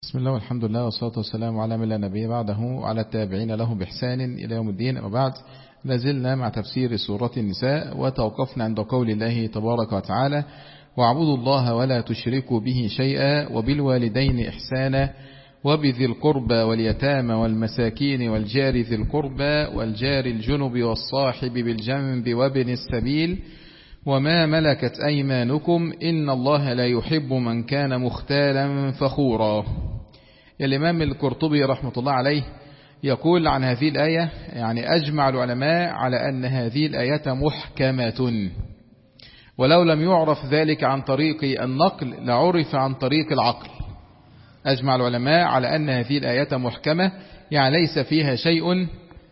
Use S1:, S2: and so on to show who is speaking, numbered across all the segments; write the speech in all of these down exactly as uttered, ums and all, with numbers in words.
S1: بسم الله والحمد لله والصلاة والسلام على من لا نبي بعده وعلى التابعين له بإحسان إلى يوم الدين. وبعد، لازلنا مع تفسير سورة النساء، وتوقفنا عند قول الله تبارك وتعالى: واعبدوا الله ولا تشركوا به شيئا وبالوالدين إحسانا وبذي القربى واليتامى والمساكين والجار ذي القربى والجار الجنب والصاحب بالجنب وابن السبيل وما ملكت أيمانكم إن الله لا يحب من كان مختالا فخورا. الإمام القرطبي رحمة الله عليه يقول عن هذه الآية: يعني أجمع العلماء على أن هذه الآية محكمة، ولو لم يعرف ذلك عن طريق النقل لعرف عن طريق العقل. أجمع العلماء على أن هذه الآية محكمة، يعني ليس فيها شيء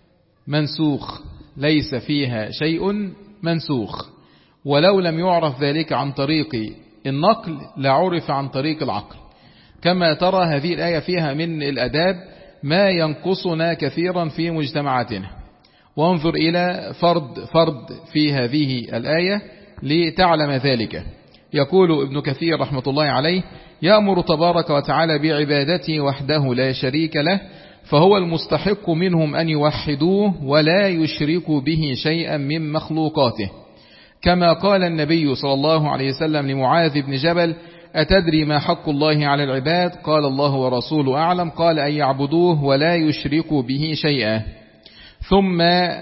S1: منسوخ، ليس فيها شيء منسوخ، ولو لم يعرف ذلك عن طريق النقل لعرف عن طريق العقل. كما ترى هذه الآية فيها من الأداب ما ينقصنا كثيرا في مجتمعاتنا. وانظر إلى فرد فرد في هذه الآية لتعلم ذلك. يقول ابن كثير رحمة الله عليه: يأمر تبارك وتعالى بعبادته وحده لا شريك له، فهو المستحق منهم أن يوحدوه ولا يشركوا به شيئا من مخلوقاته، كما قال النبي صلى الله عليه وسلم لمعاذ بن جبل: أتدري ما حق الله على العباد؟ قال: الله ورسوله أعلم. قال: أن يعبدوه ولا يشركوا به شيئا. ثم: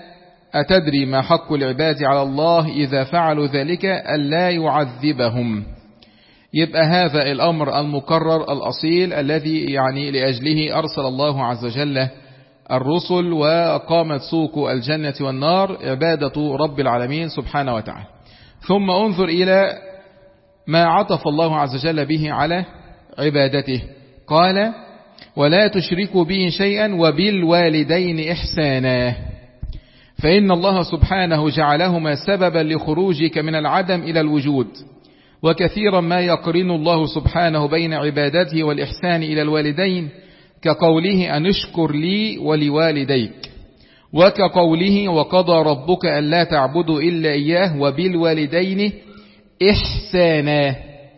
S1: أتدري ما حق العباد على الله إذا فعلوا ذلك؟ ألا يعذبهم. يبقى هذا الأمر المكرر الأصيل الذي يعني لأجله أرسل الله عز وجل الرسل وقامت سوق الجنة والنار، عبادة رب العالمين سبحانه وتعالى. ثم انظر إلى ما عطف الله عز وجل به على عبادته، قال: ولا تشركوا به شيئا وبالوالدين إحسانا، فإن الله سبحانه جعلهما سببا لخروجك من العدم إلى الوجود. وكثيرا ما يقرن الله سبحانه بين عبادته والإحسان إلى الوالدين، كقوله: أن اشكر لي ولوالديك، وكقوله: وقضى ربك ألا تعبدوا إلا إياه وبالوالدين إحسانا.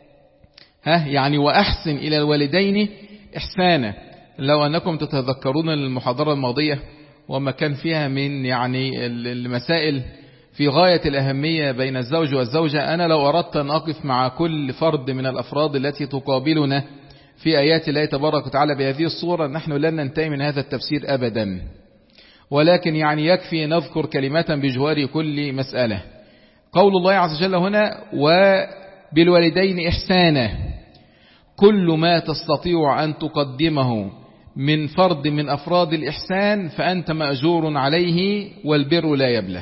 S1: ها يعني وأحسن إلى الوالدين إحسانا. لو أنكم تتذكرون المحاضرة الماضية وما كان فيها من يعني المسائل في غاية الأهمية بين الزوج والزوجة، أنا لو أردت أن أقف مع كل فرد من الأفراد التي تقابلنا في آيات الله تبارك وتعالى بهذه الصورة، نحن لن ننتهي من هذا التفسير أبدا. ولكن يعني يكفي نذكر كلمة بجوار كل مسألة. قول الله عز وجل هنا: وبالوالدين إحسانا، كل ما تستطيع أن تقدمه من فرد من أفراد الإحسان فأنت مأجور عليه، والبر لا يبلى.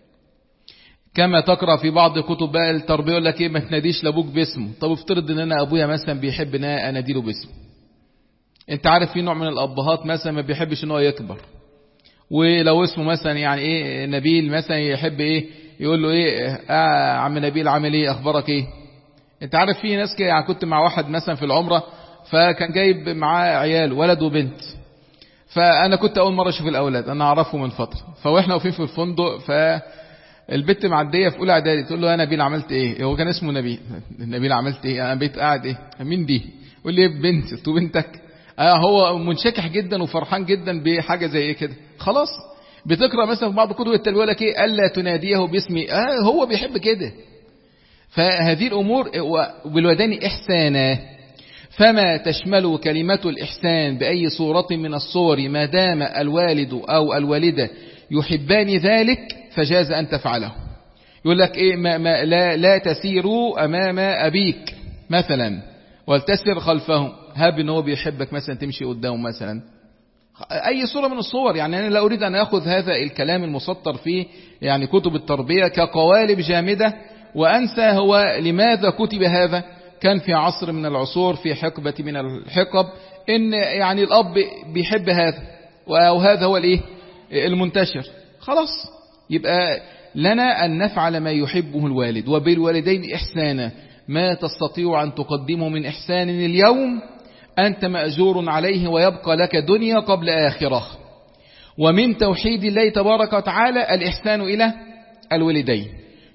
S1: كما تقرأ في بعض كتب التربية يقول لك إيه: ما تناديش لأبوك باسمه. طب افترض ان انا ابويا مثلا بيحب ان انا اناديله باسمه. انت عارف في نوع من الابهات مثلا ما بيحبش ان هو يكبر، ولو اسمه مثلا يعني ايه نبيل مثلا يحب ايه يقول له ايه: آه عم نبيل عامل ايه، اخبارك ايه. انت عارف في ناس كده، يعني كنت مع واحد مثلا في العمرة، فكان جايب معاه عيال ولد وبنت، فانا كنت اول مرة اشوف الاولاد، انا اعرفه من فترة، فاحنا واقفين في الفندق، ف البنت معديه في اولى اعدادي تقول له: يا نبيل عملت ايه؟ هو كان اسمه نبيل. نبيل عملت ايه؟ انا بقيت قاعد ايه؟ مين دي؟ يقول لي: بنت. تو بنتك؟ آه هو منشكح جدا وفرحان جدا بحاجه زي ايه كده. خلاص بتقرا مثلا في بعض كتب التربيه يقول لك ايه: الا تناديه باسمي. اه هو بيحب كده. فهذه الامور. وبالوالدين احسانا، فما تشمل كلمه الاحسان باي صوره من الصور ما دام الوالد او الوالده يحبان ذلك فجاز أن تفعله. يقول لك إيه: ما ما لا, لا تسيروا أمام أبيك مثلا ولتسر خلفه. هاب إن هو بيحبك مثلا تمشي قدامه مثلا، أي صورة من الصور. يعني أنا لا أريد أن أخذ هذا الكلام المسطر في يعني كتب التربية كقوالب جامدة وأنسى هو لماذا كتب هذا. كان في عصر من العصور، في حقبة من الحقب، إن يعني الأب بيحب هذا وهذا هو الإيه المنتشر. خلاص يبقى لنا أن نفعل ما يحبه الوالد. وبالوالدين إحسانا، ما تستطيع أن تقدمه من إحسان اليوم أنت مأجور عليه، ويبقى لك دنيا قبل آخرة. ومن توحيد الله تبارك وتعالى الإحسان إلى الوالدين.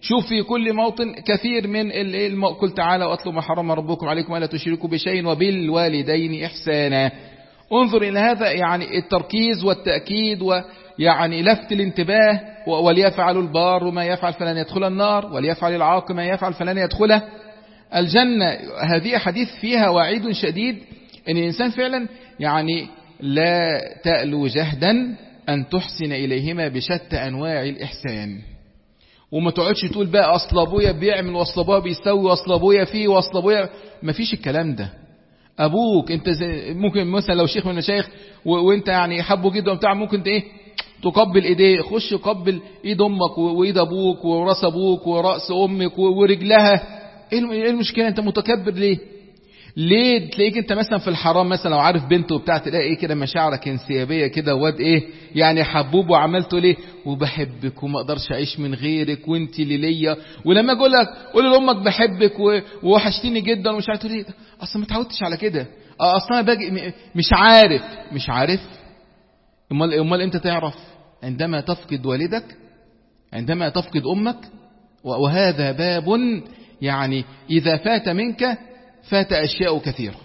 S1: شوف في كل موطن كثير من قل تعالى واتلوا ما حرم ربكم عليكم ألا تشركوا بشيء وبالوالدين إحسانا. انظر إلى هذا، يعني التركيز والتأكيد ويعني لفت الانتباه. وليفعل البار ما يفعل فلن يدخل النار، وليفعل العاق ما يفعل فلن يدخل الجنة. هذه حديث فيها وعيد شديد أن الإنسان فعلا يعني لا تألو جهدا أن تحسن إليهما بشتى أنواع الإحسان. وما تقعدش تقول بقى أصل أبويا بيعمل وأصل أبويا بيستوي وأصل أبويا فيه وأصل أبويا، ما فيش الكلام ده. أبوك أنت ممكن مثلا لو شيخ من المشايخ وأنت يعني حبه جدا وبتاع، ممكن إيه تقبل إيديه، خش قبل إيد أمك وإيد أبوك وراس أبوك ورأس أمك ورجلها. إيه المشكلة؟ أنت متكبر ليه؟ ليه تلاقيك انت مثلا في الحرام مثلا لو عارف بنته وبتاع، تلاقي ايه كده مشاعرك انسيابيه كده، واد ايه يعني حبوب وعملته ليه وبحبك وما اقدرش اعيش من غيرك وانت اللي ليا. ولما اقول لك قول لامك بحبك ووحشتيني جدا ومش عارف ليه، اصلا ما اتعودتش على كده، اصلا باجي مش عارف مش عارف امال امال امتى تعرف؟ عندما تفقد والدك، عندما تفقد امك. وهذا باب يعني اذا فات منك فات أشياء كثيرة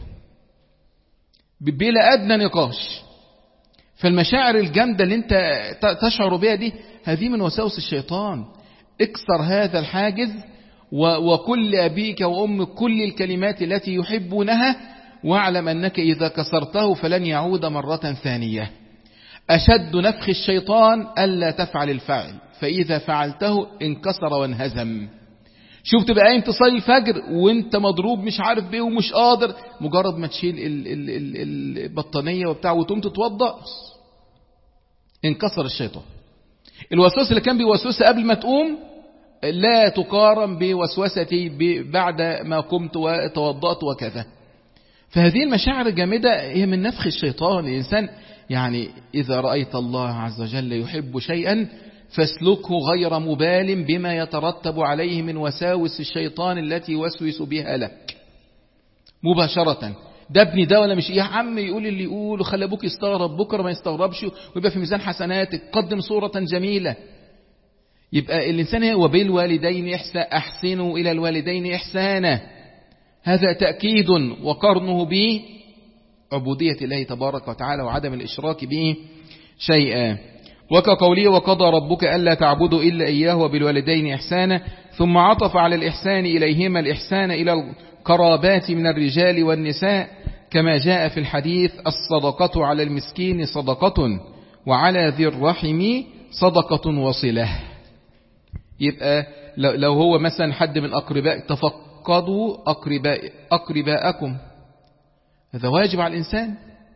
S1: بلا أدنى نقاش. فالمشاعر الجامدة اللي انت تشعر بها دي، هذه من وساوس الشيطان. اكسر هذا الحاجز وكل أبيك وأمك كل الكلمات التي يحبونها، واعلم أنك إذا كسرته فلن يعود مرة ثانية. أشد نفخ الشيطان ألا تفعل الفعل، فإذا فعلته انكسر وانهزم. شوف تبقى قايم تصلي الفجر وانت مضروب مش عارف بيه ومش قادر، مجرد ما تشيل ال ال ال البطانية وبتاع وتقوم تتوضأ انكسر الشيطان. الوسوسة اللي كان بيوسوسها قبل ما تقوم لا تقارن بوسوستي بعد ما قمت وتوضأت وكذا. فهذه المشاعر الجامدة هي من نفخ الشيطان. الإنسان يعني إذا رأيت الله عز وجل يحب شيئا فاسلكه غير مبال بما يترتب عليه من وساوس الشيطان التي يوسوس بها لك مباشرة. ده ابني ده ولا مش، يا عم يقول اللي يقول وخلي ابوك يستغرب بكره ما يستغربش ويبقى في ميزان حسناتك. قدم صورة جميلة. يبقى الإنسان هي وبالوالدين أحسنوا إلى الوالدين إحسانا. هذا تأكيد وقرنه به عبودية الله تبارك وتعالى وعدم الإشراك به شيئا. وكقوله وقضى ربك ألا تعبدوا إلا إياه وبالوالدين إحسانا، ثم عطف على الإحسان إليهما الإحسان إلى القرابات من الرجال والنساء، كما جاء في الحديث الصدقة على المسكين صدقة وعلى ذي الرحم صدقة وصلة. يبقى لو هو مثلا حد من أقرباء، تفقدوا أقرباء أقرباءكم، هذا واجب على الإنسان.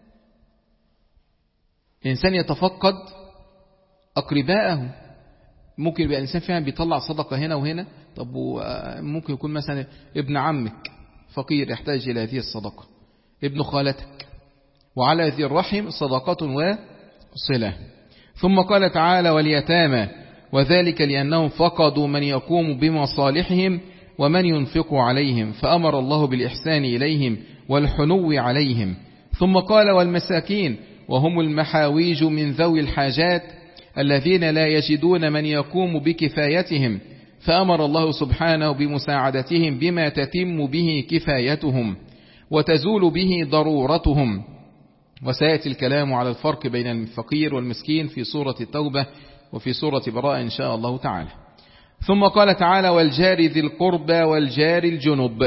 S1: الإنسان يتفقد أقرباءه. ممكن يبقى الإنسان فعلا بيطلع صدقة هنا وهنا، طب ممكن يكون مثلا ابن عمك فقير يحتاج إلى هذه الصدقة، ابن خالتك، وعلى ذي الرحم صدقة وصلة. ثم قال تعالى واليتامى، وذلك لأنهم فقدوا من يقوم بمصالحهم ومن ينفق عليهم، فأمر الله بالإحسان إليهم والحنو عليهم. ثم قال والمساكين، وهم المحاويج من ذوي الحاجات الذين لا يجدون من يقوم بكفايتهم، فأمر الله سبحانه بمساعدتهم بما تتم به كفايتهم وتزول به ضرورتهم. وسيأتي الكلام على الفرق بين الفقير والمسكين في سورة التوبة وفي سورة براءة إن شاء الله تعالى. ثم قال تعالى والجار ذي القربى والجار الجنب.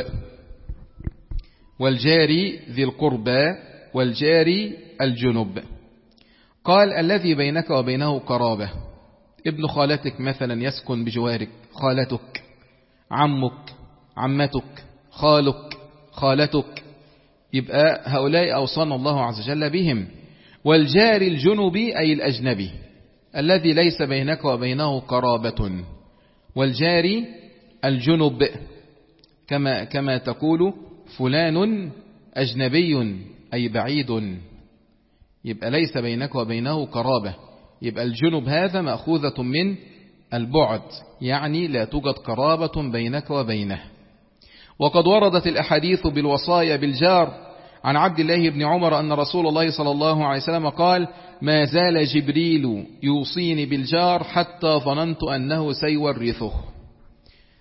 S1: والجار ذي القربى والجار الجنب، قال الذي بينك وبينه قرابة، ابن خالتك مثلا يسكن بجوارك، خالتك، عمك، عمتك، خالك، خالتك، يبقى هؤلاء أوصانا الله عز وجل بهم. والجار الجنبي أي الأجنبي الذي ليس بينك وبينه قرابة. والجار الجنب كما كما تقول فلان أجنبي أي بعيد، يبقى ليس بينك وبينه قرابة. يبقى الجنب هذا مأخوذة من البعد، يعني لا توجد قرابة بينك وبينه. وقد وردت الأحاديث بالوصايا بالجار عن عبد الله بن عمر أن رسول الله صلى الله عليه وسلم قال ما زال جبريل يوصيني بالجار حتى ظننت أنه سيورثه.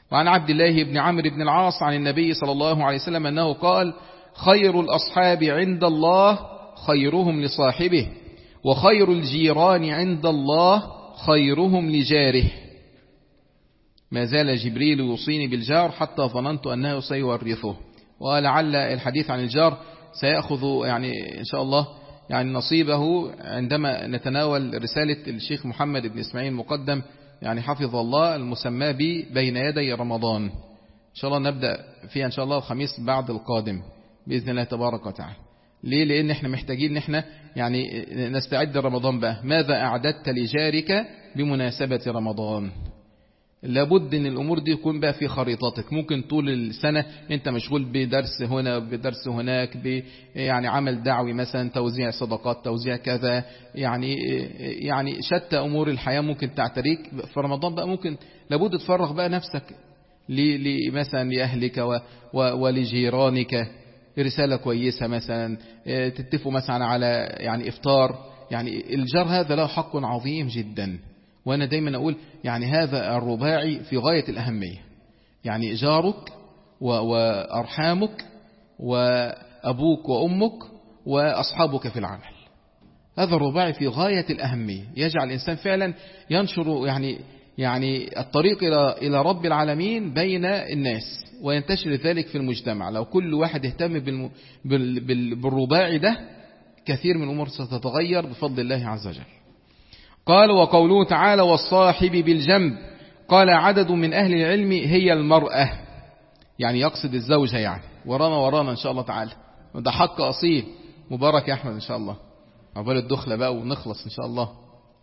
S1: وعن عبد الله بن عمرو بن العاص عن النبي صلى الله عليه وسلم أنه قال: خير الأصحاب عند الله خيرهم لصاحبه، وخير الجيران عند الله خيرهم لجاره. ما زال جبريل يوصيني بالجار حتى ظننت أنه سيورثه. ولعل الحديث عن الجار سيأخذ يعني إن شاء الله يعني نصيبه عندما نتناول رسالة الشيخ محمد بن إسماعيل مقدم يعني حفظ الله المسمى به بين يدي رمضان. إن شاء الله نبدأ فيها إن شاء الله الخميس بعد القادم بإذن الله تبارك وتعالى. ليه؟ لأن احنا محتاجين ان احنا يعني نستعد رمضان بقى. ماذا أعددت لجارك بمناسبة رمضان؟ لابد ان الامور دي يكون بقى في خريطتك. ممكن طول السنة انت مشغول بدرس هنا بدرس هناك، ب يعني عمل دعوي مثلا، توزيع صدقات، توزيع كذا، يعني يعني شتى امور الحياة ممكن تعتريك. في رمضان بقى ممكن لابد تفرغ بقى نفسك مثلا لأهلك و و ولجيرانك، رسالة كويسة مثلا، تتفقوا مثلا على يعني إفطار. يعني الجار هذا له حق عظيم جدا، وأنا دايما أقول يعني هذا الرباعي في غاية الأهمية. يعني جارك وأرحامك وأبوك وأمك وأصحابك في العمل، هذا الرباعي في غاية الأهمية. يجعل الإنسان فعلا ينشر يعني يعني الطريق إلى إلى رب العالمين بين الناس، وينتشر ذلك في المجتمع. لو كل واحد اهتم بالم... بال... بال... بالرباعي ده، كثير من الأمور ستتغير بفضل الله عز وجل. قال: وقوله تعالى: والصاحب بالجنب. قال عدد من أهل العلم هي المرأة، يعني يقصد الزوجة، يعني ورانا ورانا إن شاء الله تعالى. ده حق أصيل. مبارك يا أحمد إن شاء الله، عقبال الدخلة بقى ونخلص إن شاء الله.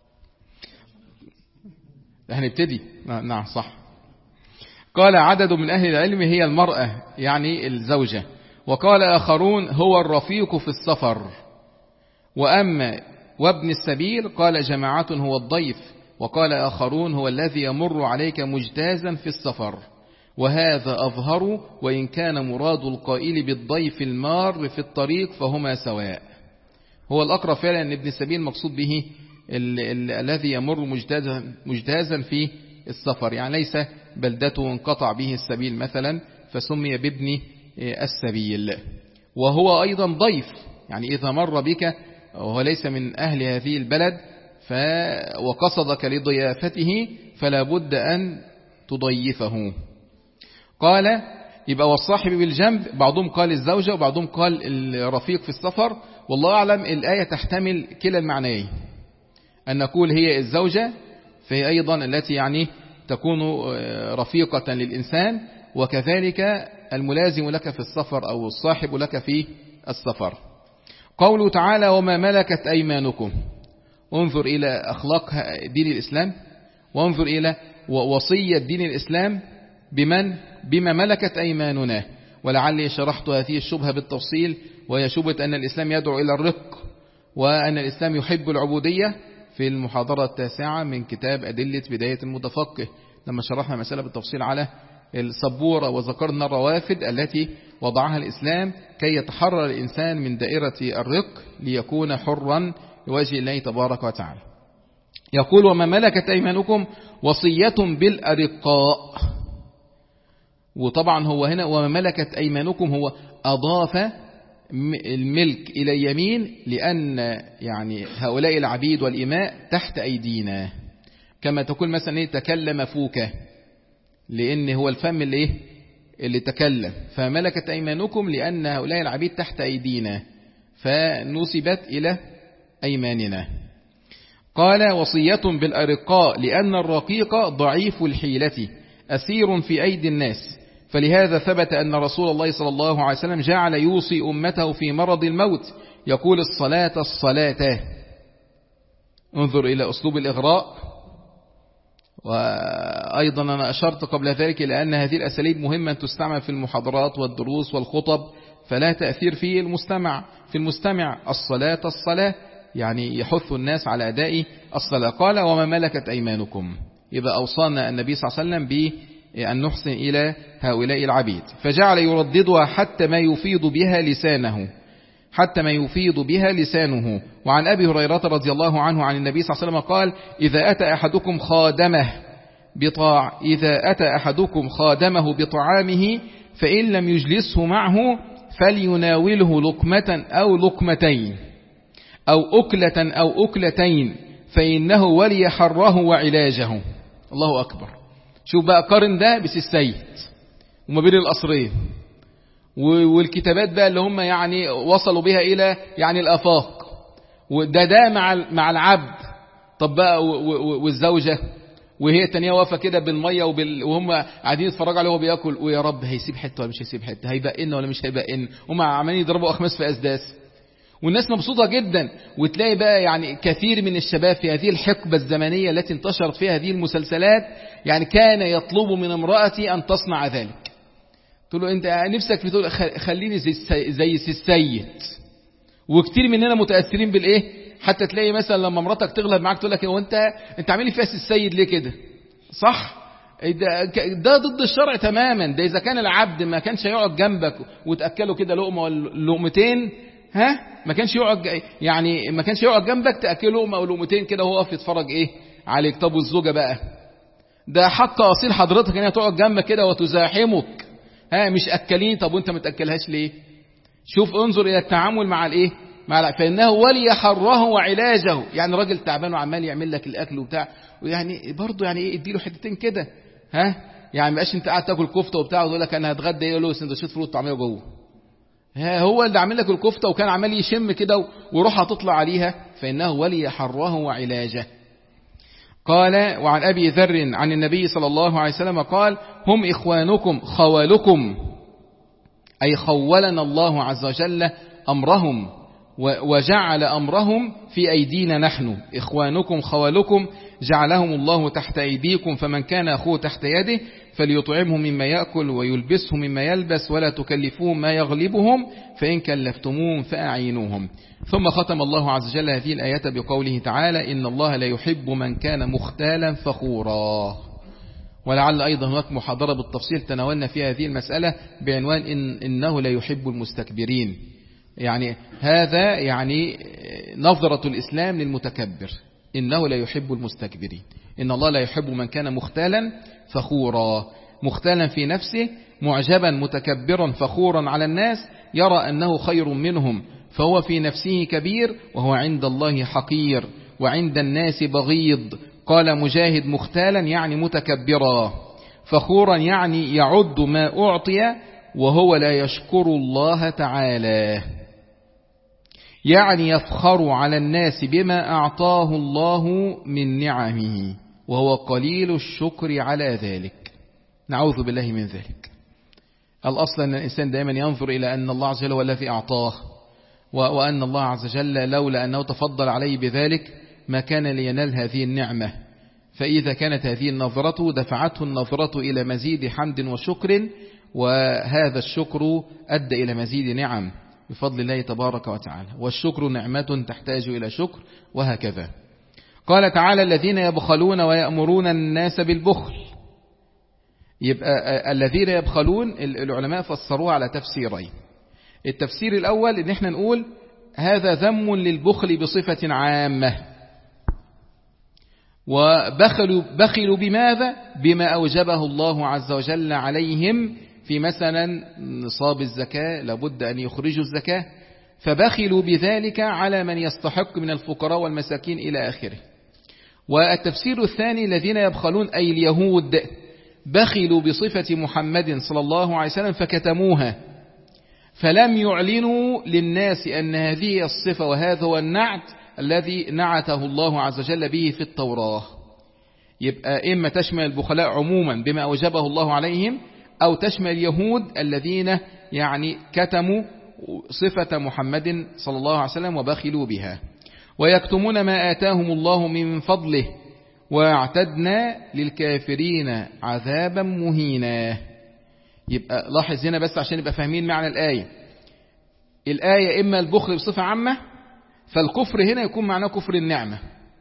S1: هنبتدي. نعم صح. قال عدد من أهل العلم هي المرأة، يعني الزوجة. وقال آخرون: هو الرفيق في السفر. وأما وابن السبيل قال جماعة هو الضيف. وقال آخرون: هو الذي يمر عليك مجتازا في السفر. وهذا أظهر، وإن كان مراد القائل بالضيف المار في الطريق فهما سواء. هو الأقرب فعلا أن ابن السبيل مقصود به ال ال الذي يمر مجتازا, مجتازا في السفر، يعني ليس بلدته انقطع به السبيل مثلا فسمي بابن السبيل. وهو أيضا ضيف، يعني إذا مر بك وهو ليس من أهل هذه البلد ف وقصدك لضيافته فلا بد أن تضيفه. قال يبقى والصاحب بالجنب، بعضهم قال الزوجة وبعضهم قال الرفيق في السفر. والله أعلم الآية تحتمل كلا المعنيين، أن نقول هي الزوجة فهي أيضا التي يعني تكون رفيقة للإنسان، وكذلك الملازم لك في السفر أو الصاحب لك في السفر. قوله تعالى: وما ملكت أيمانكم. انظر إلى أخلاق دين الإسلام، وانظر إلى وصية دين الإسلام بمن بما ملكت أيماننا. ولعلي شرحت هذه الشبهة بالتفصيل، وهي شبهة أن الإسلام يدعو إلى الرق، وأن الإسلام يحب العبودية، في المحاضرة التاسعة من كتاب أدلة بداية المتفقه، لما شرحنا مسألة بالتفصيل على السبورة، وذكرنا الروافد التي وضعها الإسلام كي يتحرر الإنسان من دائرة الرق ليكون حرا لوجه الله تبارك وتعالى. يقول: وما ملكت أيمانكم وصية بالأرقاء. وطبعا هو هنا وما ملكت أيمانكم هو أضاف الملك إلى اليمين، لأن يعني هؤلاء العبيد والإماء تحت أيدينا، كما تقول مثلا إيه تكلم فوكة، لأن هو الفم اللي إيه اللي تكلم. فملكت أيمانكم لأن هؤلاء العبيد تحت أيدينا فنسبت إلى أيماننا. قال: وصية بالأرقاء لأن الرقيق ضعيف الحيلة أسير في أيدي الناس، فلهذا ثبت أن رسول الله صلى الله عليه وسلم جعل يوصي أمته في مرض الموت يقول: الصلاة الصلاة. انظر إلى أسلوب الإغراء. وأيضا أنا أشرت قبل ذلك لأن هذه الأساليب مهمة تستعمل في المحاضرات والدروس والخطب، فلا تأثير في المستمع في المستمع الصلاة الصلاة، يعني يحث الناس على أداء الصلاة. قال: وما ملكت أيمانكم. إذا أوصانا النبي صلى الله عليه وسلم بأن نحسن إلى هؤلاء العبيد، فجعل يرددها حتى ما يفيض بها لسانه حتى ما يفيض بها لسانه. وعن أبي هريرة رضي الله عنه عن النبي صلى الله عليه وسلم قال: إذا أتى أحدكم خادمه بطاع إذا أتى أحدكم خادمه بطعامه فإن لم يجلسه معه فليناوله لقمة أو لقمتين أو أكلة أو أكلتين فإنه ولي حره وعلاجه. الله أكبر. شوف بقى قارن ده بس السيد وما بين القصرين والكتابات بقى اللي هم يعني وصلوا بها إلى يعني الآفاق، وده ده مع مع العبد. طب بقى والزوجة وهي التانية واقفة كده بالمية وبال... وهم قاعدين يتفرجوا عليه وهو بياكل، ويا رب هيسيب حتة ولا مش هيسيب حتة، هيبقى ولا مش هيبقى، هم عمالين يضربوا أخماس في أسداس، والناس مبسوطة جدا. وتلاقي بقى يعني كثير من الشباب في هذه الحقبة الزمنية التي انتشرت فيها هذه المسلسلات يعني كان يطلب من امرأتي أن تصنع ذلك. تقول له أنت نفسك بتقول خليني زي زي السيد. وكثير مننا متأثرين بالإيه، حتى تلاقي مثلا لما مراتك تغلب معاك تقول لك هو أنت أنت عامل لي فيها السيد ليه كده؟ صح؟ ده, ده ضد الشرع تماما. ده إذا كان العبد ما كانش يقعد جنبك وتأكله كده لقمة ولا لقمتين، ها ما كانش يقعد يعني ما كانش يقعد جنبك تأكله لقمة أو لقمتين كده وهو واقف يتفرج إيه عليك. طب والزوجة بقى، ده حق أصيل حضرتك إنها تقعد جنبك كده وتزاحمك، ها مش أكلين. طب وأنت ما تأكلهاش ليه؟ شوف انظر إلى التعامل مع الإيه، مع فإنه ولي حره وعلاجه. يعني راجل تعبان وعمال يعمل لك الأكل وبتاع، ويعني برضه يعني إيه اديله حتتين كده، ها يعني مبقاش أنت قاعد تاكل كفتة وبتاع وتقول لك أنا هتغدى يقول له سندوتشات فول وطعمية جوه. ها هو اللي عامل لك الكفتة وكان عمال يشم كده وروح هتطلع عليها، فإنه ولي حره وعلاجه. قال وعن أبي ذر عن النبي صلى الله عليه وسلم قال هم إخوانكم خوالكم، أي خولنا الله عز وجل أمرهم وجعل أمرهم في أيدينا نحن. إخوانكم خوالكم جعلهم الله تحت أيديكم، فمن كان أخوه تحت يده فليطعمه مما يأكل ويلبسه مما يلبس ولا تكلفوهم ما يغلبهم فإن كلفتموهم فأعينوهم. ثم ختم الله عز وجل هذه الآية بقوله تعالى إن الله لا يحب من كان مختالا فخورا. ولعل أيضا هناك محاضرة بالتفصيل تناولنا فيها هذه المسألة بعنوان إن إنه لا يحب المستكبرين. يعني هذا يعني نظرة الإسلام للمتكبر، إنه لا يحب المستكبرين. إن الله لا يحب من كان مختالا فخورا، مختالا في نفسه معجبا متكبرا فخورا على الناس، يرى أنه خير منهم فهو في نفسه كبير وهو عند الله حقير وعند الناس بغيض. قال مجاهد مختالا يعني متكبرا، فخورا يعني يعد ما أعطي وهو لا يشكر الله تعالى، يعني يفخر على الناس بما أعطاه الله من نعمه وهو قليل الشكر على ذلك. نعوذ بالله من ذلك. الأصل أن الإنسان دائما ينظر إلى أن الله عز وجل هو الذي أعطاه، وأن الله عز وجل لولا أنه تفضل عليه بذلك ما كان لينال هذه النعمة. فإذا كانت هذه النظرة دفعته النظرة إلى مزيد حمد وشكر، وهذا الشكر أدى إلى مزيد نعم بفضل الله تبارك وتعالى، والشكر نعمة تحتاج إلى شكر، وهكذا. قال تعالى الذين يبخلون ويأمرون الناس بالبخل. يبقى الذين يبخلون العلماء فسروها على تفسيرين. التفسير الأول إن احنا نقول هذا ذم للبخل بصفة عامة، وبخلوا بخلوا بماذا؟ بما أوجبه الله عز وجل عليهم، في مثلا نصاب الزكاة لابد أن يخرجوا الزكاة، فبخلوا بذلك على من يستحق من الفقراء والمساكين إلى آخره. والتفسير الثاني الذين يبخلون أي اليهود بخلوا بصفة محمد صلى الله عليه وسلم فكتموها، فلم يعلنوا للناس أن هذه الصفة وهذا هو النعت الذي نعته الله عز وجل به في التوراة. يبقى إما تشمل البخلاء عموما بما أوجبه الله عليهم، أو تشمل اليهود الذين يعني كتموا صفة محمد صلى الله عليه وسلم وبخلوا بها. ويكتمون ما آتاهم الله من فضله واعتدنا للكافرين عذابا مهينا. يبقى لاحظ هنا بس عشان يبقى فاهمين معنى الآية. الآية إما البخل بصفة عامة، فالكفر هنا يكون معناه كفر النعمة،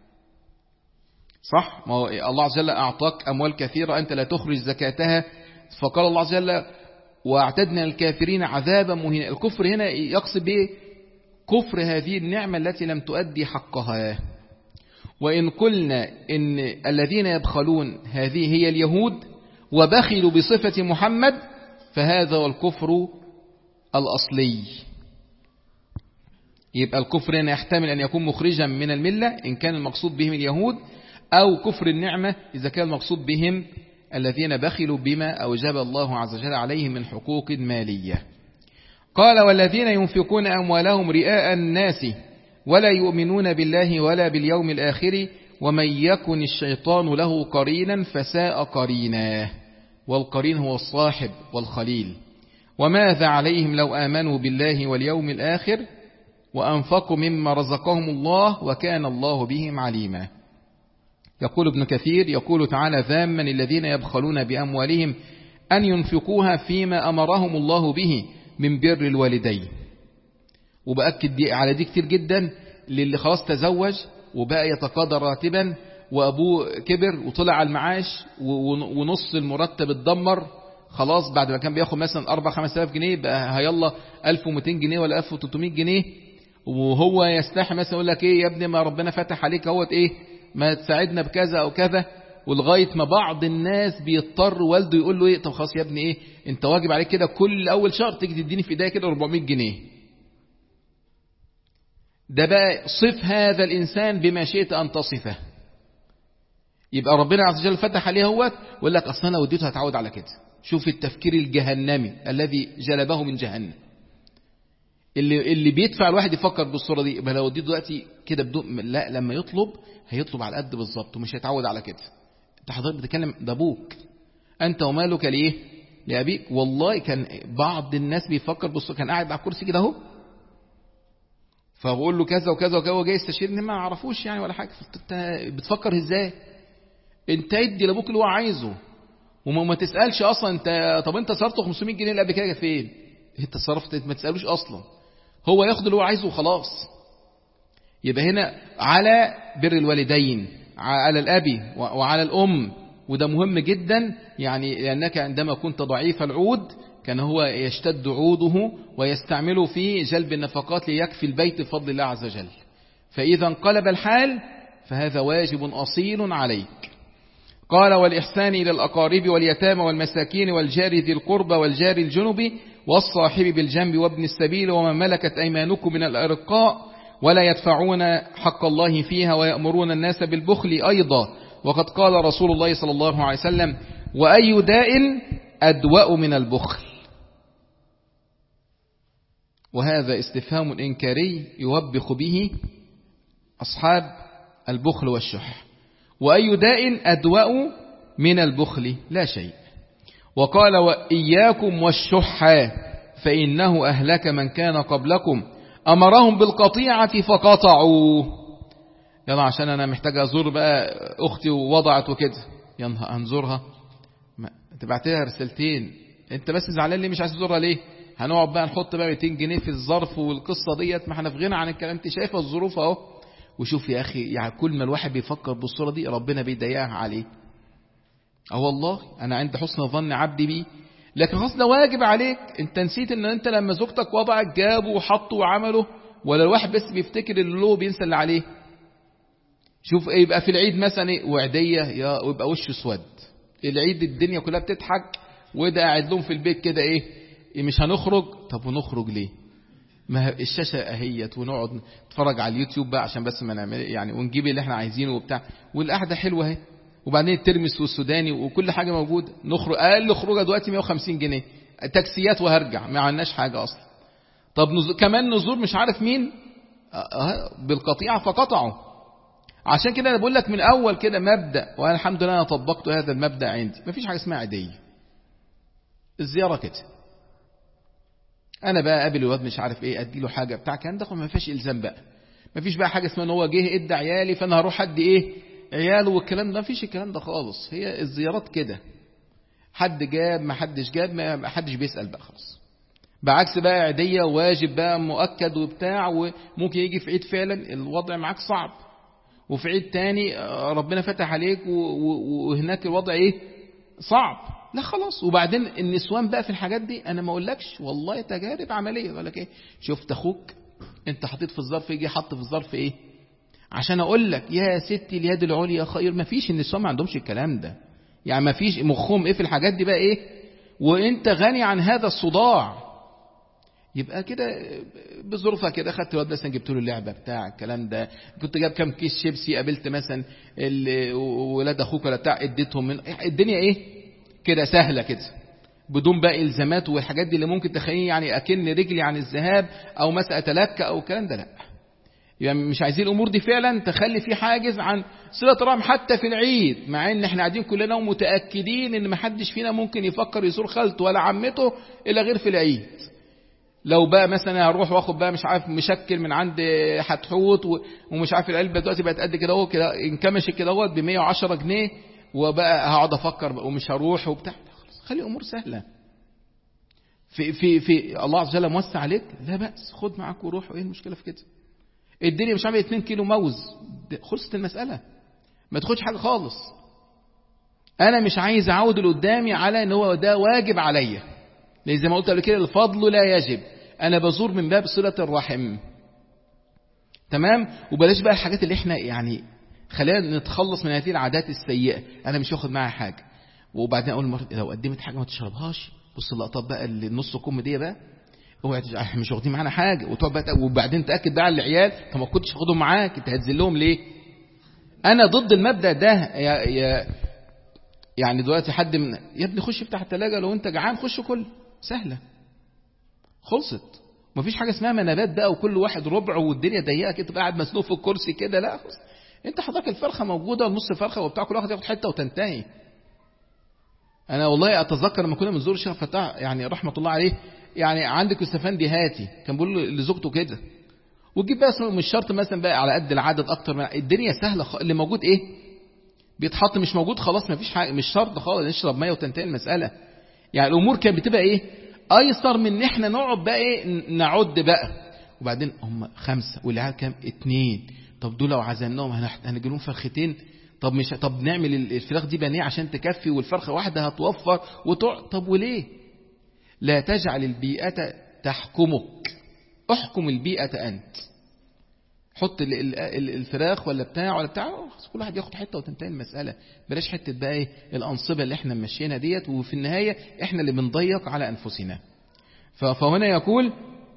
S1: صح؟ ما هو الله عز وجل أعطاك أموال كثيرة أنت لا تخرج زكاتها، فقال الله عز وجل واعتدنا للكافرين عذابا مهينا. الكفر هنا يقصد به كفر هذه النعمة التي لم تؤدي حقها. وإن قلنا إن الذين يبخلون هذه هي اليهود وبخلوا بصفة محمد فهذا هو الكفر الأصلي. يبقى الكفر هنا يحتمل أن يكون مخرجا من الملة إن كان المقصود بهم اليهود، أو كفر النعمة إذا كان المقصود بهم الذين بخلوا بما أوجب الله عز وجل عليهم من حقوق مالية. قال والذين ينفقون أموالهم رئاء الناس ولا يؤمنون بالله ولا باليوم الآخر ومن يكن الشيطان له قرينا فساء قرينا. والقرين هو الصاحب والخليل. وماذا عليهم لو آمنوا بالله واليوم الآخر وأنفقوا مما رزقهم الله وكان الله بهم عليما. يقول ابن كثير يقول تعالى ذاما الذين يبخلون بأموالهم أن ينفقوها فيما أمرهم الله به من بر الوالدين. وبأكد دي على دي كتير جدا للي خلاص تزوج وبقى يتقاضى راتبا وأبوه كبر وطلع على المعاش ونص المرتب اتدمر خلاص، بعد ما كان بياخد مثلا أربع خمس آلاف جنيه بقى هيلا ألف ومئتين جنيه ولا ألف وثلاثمئة جنيه، وهو يستحي مثلا يقول لك ايه يا ابني ما ربنا فتح عليك اهوت ايه ما تساعدنا بكذا او كذا، ولغايه ما بعض الناس بيضطر والده يقول له ايه طب خلاص يا ابني ايه انت واجب عليك كده كل اول شهر تيجي تديني في ايديا كده أربعمئة جنيه. ده بقى صف هذا الانسان بما شئت ان تصفه. يبقى ربنا عز وجل فتح عليه اهوت ويقول لك اصل انا وديته هتعود على كده. شوف التفكير الجهنمي الذي جلبه من جهنم. اللي اللي بيدفع الواحد يفكر بالصوره دي، ما لو وديته دلوقتي كده بدون لا لما يطلب هيطلب على قد بالظبط ومش هيتعود على كده. انت حضرتك بتتكلم ده ابوك، انت ومالك لايه لابيك. والله كان بعض الناس بيفكر بالصوره، كان قاعد على الكرسي كده اهو فبقول له كذا وكذا وكذا وجاي يستشيرني ما اعرفوش يعني ولا حاجه. انت بتفكر ازاي؟ انت ادي لابوك اللي هو عايزه وما ما تسالش اصلا انت طب انت صرفت خمسمئة جنيه اللي قبل كده فين؟ انت صرفت ما تسالوش اصلا، هو ياخد اللي هو عايزه وخلاص. يبقى هنا على بر الوالدين على الأب وعلى الأم، وده مهم جدا يعني لأنك عندما كنت ضعيف العود كان هو يشتد عوده ويستعمله في جلب النفقات ليكفي البيت بفضل الله عز وجل. فإذا انقلب الحال فهذا واجب أصيل عليك. قال والإحسان إلى الأقارب واليتامى والمساكين والجار ذي القربى والجار الجنب والصاحب بالجنب وابن السبيل ومن ملكت أيمانكم من الأرقاء ولا يدفعون حق الله فيها ويأمرون الناس بالبخل أيضا. وقد قال رسول الله صلى الله عليه وسلم وأي داء أدواء من البخل. وهذا استفهام إنكاري يوبخ به أصحاب البخل والشح. وأي داء أدواء من البخل لا شيء. وقال وإياكم والشح فإنه أهلك من كان قبلكم أمرهم بالقطيعة فقطعوا. يلا عشان أنا محتاج أزور بقى أختي ووضعت وكده يلا هنزورها تبعتها رسالتين أنت بس زعلان ليه مش عايز تزورها ليه؟ هنقعد بقى نحط بقى مئتين جنيه في الظرف والقصة ديت ما احنا في غنى عن الكلام. انت شايفه الظروف اهو. وشوف يا أخي يعني كل ما الواحد بيفكر بالصورة دي ربنا بيضيقها عليه. اه والله أنا عند حسن ظن عبدي بي، لكن خلاص ده واجب عليك. انت نسيت ان انت لما زوجتك وضعت جابه وحطه وعمله، ولا الواحد بس بيفتكر اللي له بينسى اللي عليه. شوف ايه يبقى في العيد مثلا ايه وعدية يا ويبقى وشه اسود العيد الدنيا كلها بتضحك وده قاعد لهم في البيت كده ايه, إيه مش هنخرج. طب ونخرج ليه؟ ما الشاشة اهيت ونقعد نتفرج على اليوتيوب بقى عشان بس ما نعمل يعني ونجيب اللي احنا عايزينه وبتاع والقعدة حلوة اهي. وبعدين الترمس والسوداني وكل حاجة موجودة. نخرج اقل خروجه دلوقتي مئة وخمسين جنيه تاكسيات وهرجع ما عندناش حاجة اصلا. طب نزور كمان نزور مش عارف مين أه بالقطيعة فقطعوا. عشان كده انا بقول لك من اول كده مبدأ وانا الحمد لله انا طبقت هذا المبدأ عندي. مفيش حاجة اسمها عيدية. الزيارة كده انا بقى قابل الواد مش عارف ايه ادي له حاجة بتاع كان ده ما فيش الزام بقى. مفيش بقى حاجة اسمها ان هو جه ادى عيالي فانا هروح ادي ايه عياله والكلام ده. مفيش الكلام ده خالص. هي الزيارات كده حد جاب ما حدش جاب ما حدش بيسأل بقى خلاص. بعكس بقى عيدية واجب بقى مؤكد وبتاع وممكن يجي في عيد فعلا الوضع معاك صعب وفي عيد تاني ربنا فتح عليك وهناك الوضع ايه صعب. لا خلاص. وبعدين النسوان بقى في الحاجات دي انا ما اقولكش والله تجارب عملية. يقول لك ايه شفت اخوك انت حطيت في الظرف يجي حط في الظرف ايه عشان اقول لك يا ستي اليد العليا خير. ما فيش، النسوان ما عندهمش الكلام ده، يعني ما فيش مخهم ايه في الحاجات دي بقى ايه، وانت غني عن هذا الصداع. يبقى كده بظروفها كده، خدت الواد مثلا جبت له اللعبه بتاع الكلام ده، كنت جاب كام كيس شيبسي، قابلت مثلا ولاد اخوك ولا بتاع اديتهم من الدنيا ايه كده سهله كده، بدون بقى الزامات والحاجات دي اللي ممكن تخليني يعني اكن رجلي عن الذهاب او مثلا اتلكى او الكلام ده. لا، يعني مش عايزين الامور دي فعلا تخلي في حاجز عن صله الرحم حتى في العيد، مع ان احنا قاعدين كلنا ومتاكدين ان ما حدش فينا ممكن يفكر يزور خالته ولا عمته الا غير في العيد. لو بقى مثلا هروح واخد بقى مش عارف مشكل من عند حتحوت ومش عارف العلبه دلوقتي بقت قد كده اهو كده انكمش كده اهوت ب مية وعشرة جنيه، وبقى هقعد افكر ومش هروح وبتاع. خلي الامور سهله. في في في الله عز وجل موسع عليك، لا بأس، خد معاك وروح، وايه المشكله في كده؟ الدنيا مش عامل اتنين كيلو موز، خلصت المساله، ما تاخدش حاجه خالص. انا مش عايز اعود اللي قدامي على ان هو ده واجب عليا، لان زي ما قلت قبل كده الفضل لا يجب، انا بزور من باب صله الرحم. تمام. وبلاش بقى الحاجات اللي احنا يعني خلينا نتخلص من هذه العادات السيئه. انا مش واخد معايا حاجه، وبعدين اول مره لو قدمت حاجه ما تشربهاش. بص اللقطات بقى اللي النص كم دي بقى، اوعى احنا مش واخدين معانا حاجه، وتقعد بقى وبعدين تاكد بقى على العيال، طب ما كنتش تاخدهم معاك، انت هتذلهم ليه؟ انا ضد المبدا ده. يا يا يعني دلوقتي حد من يا ابني خش افتح الثلاجه، لو انت جعان خش كل، سهله، خلصت. مفيش حاجه اسمها منابات بقى وكل واحد ربع والدنيا ضيقه كده تبقى قاعد مسنوف في الكرسي كده، لا خلص. انت حضرتك الفرخه موجوده ونص فرخه وبتاع، كل واحد ياخد حته وتنتهي. انا والله اتذكر لما كنا بنزور الشيخ فتاح يعني رحمه الله عليه، يعني عندك استفندي هاتي، كان بيقول لزوجته كده، وتجيب بقى مش شرط مثلا بقى على قد العدد اكتر من الدنيا سهله خ... اللي موجود ايه بيتحط، مش موجود خلاص ما فيش حاجه، مش شرط خالص نشرب ميه وتنتهي المساله. يعني الامور كانت بتبقى ايه ايسر من ان احنا نقعد بقى ايه نعد بقى، وبعدين هم خمسه والعيال كام اتنين، طب دول لو عزلناهم هنجي لهم فرختين، طب مش طب نعمل الفراخ دي بانيه عشان تكفي والفرخه واحده هتوفر وتع... طب وليه؟ لا تجعل البيئه تحكمك، احكم البيئه انت. حط الفراخ ولا بتاع ولا بتاع، كل واحد ياخد حته وتنتهي المساله. بلاش حته بقى ايه الانصبه اللي احنا ماشيينها ديت، وفي النهايه احنا اللي بنضيق على انفسنا. فهنا يقول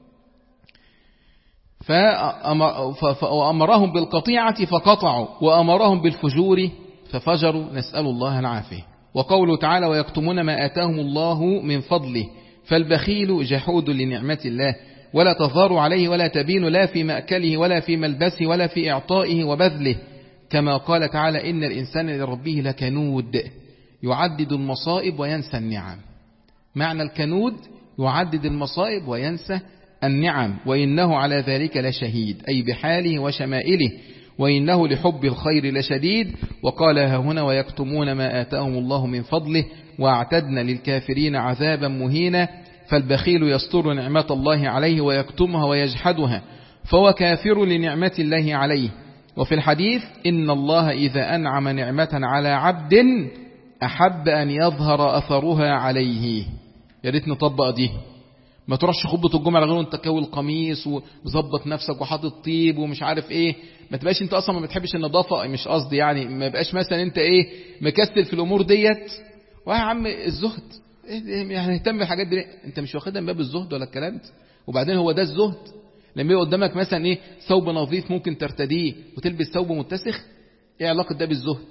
S1: فأمرهم بالقطيعة فقطعوا، وأمرهم بالفجور ففجروا، نسأل الله العافية. وقوله تعالى ويكتمون ما آتاهم الله من فضله، فالبخيل جحود لنعمة الله، ولا تظهر عليه ولا تبين لا في مأكله ولا في ملبسه ولا في إعطائه وبذله، كما قال تعالى إن الإنسان لربه لكنود يعدد المصائب وينسى النعم. معنى الكنود يعدد المصائب وينسى النعم، وإنه على ذلك لشهيد، أي بحاله وشمائله، وإنه لحب الخير لشديد. وقال هنا ويكتمون ما آتاهم الله من فضله واعتدنا للكافرين عذابا مهينا. فالبخيل يستر نعمة الله عليه ويكتمها ويجحدها، فهو كافر لنعمة الله عليه. وفي الحديث إن الله إذا أنعم نعمة على عبد أحب أن يظهر أثرها عليه. يا ريت نطبق دي، ما تروحش خطبة الجمعة غير وانت كاوي القميص ومظبط نفسك وحاطط طيب ومش عارف ايه، ما تبقاش انت اصلا ما بتحبش النظافة، مش قصدي يعني، ما يبقاش مثلا انت ايه مكسل في الامور ديت. ويا عم الزهد يعني اهتم بالحاجات دي، انت مش واخدها من باب الزهد ولا الكلام ده. وبعدين هو ده الزهد لما يبقى قدامك مثلا ايه ثوب نظيف ممكن ترتديه وتلبس ثوب متسخ؟ ايه علاقة ده بالزهد؟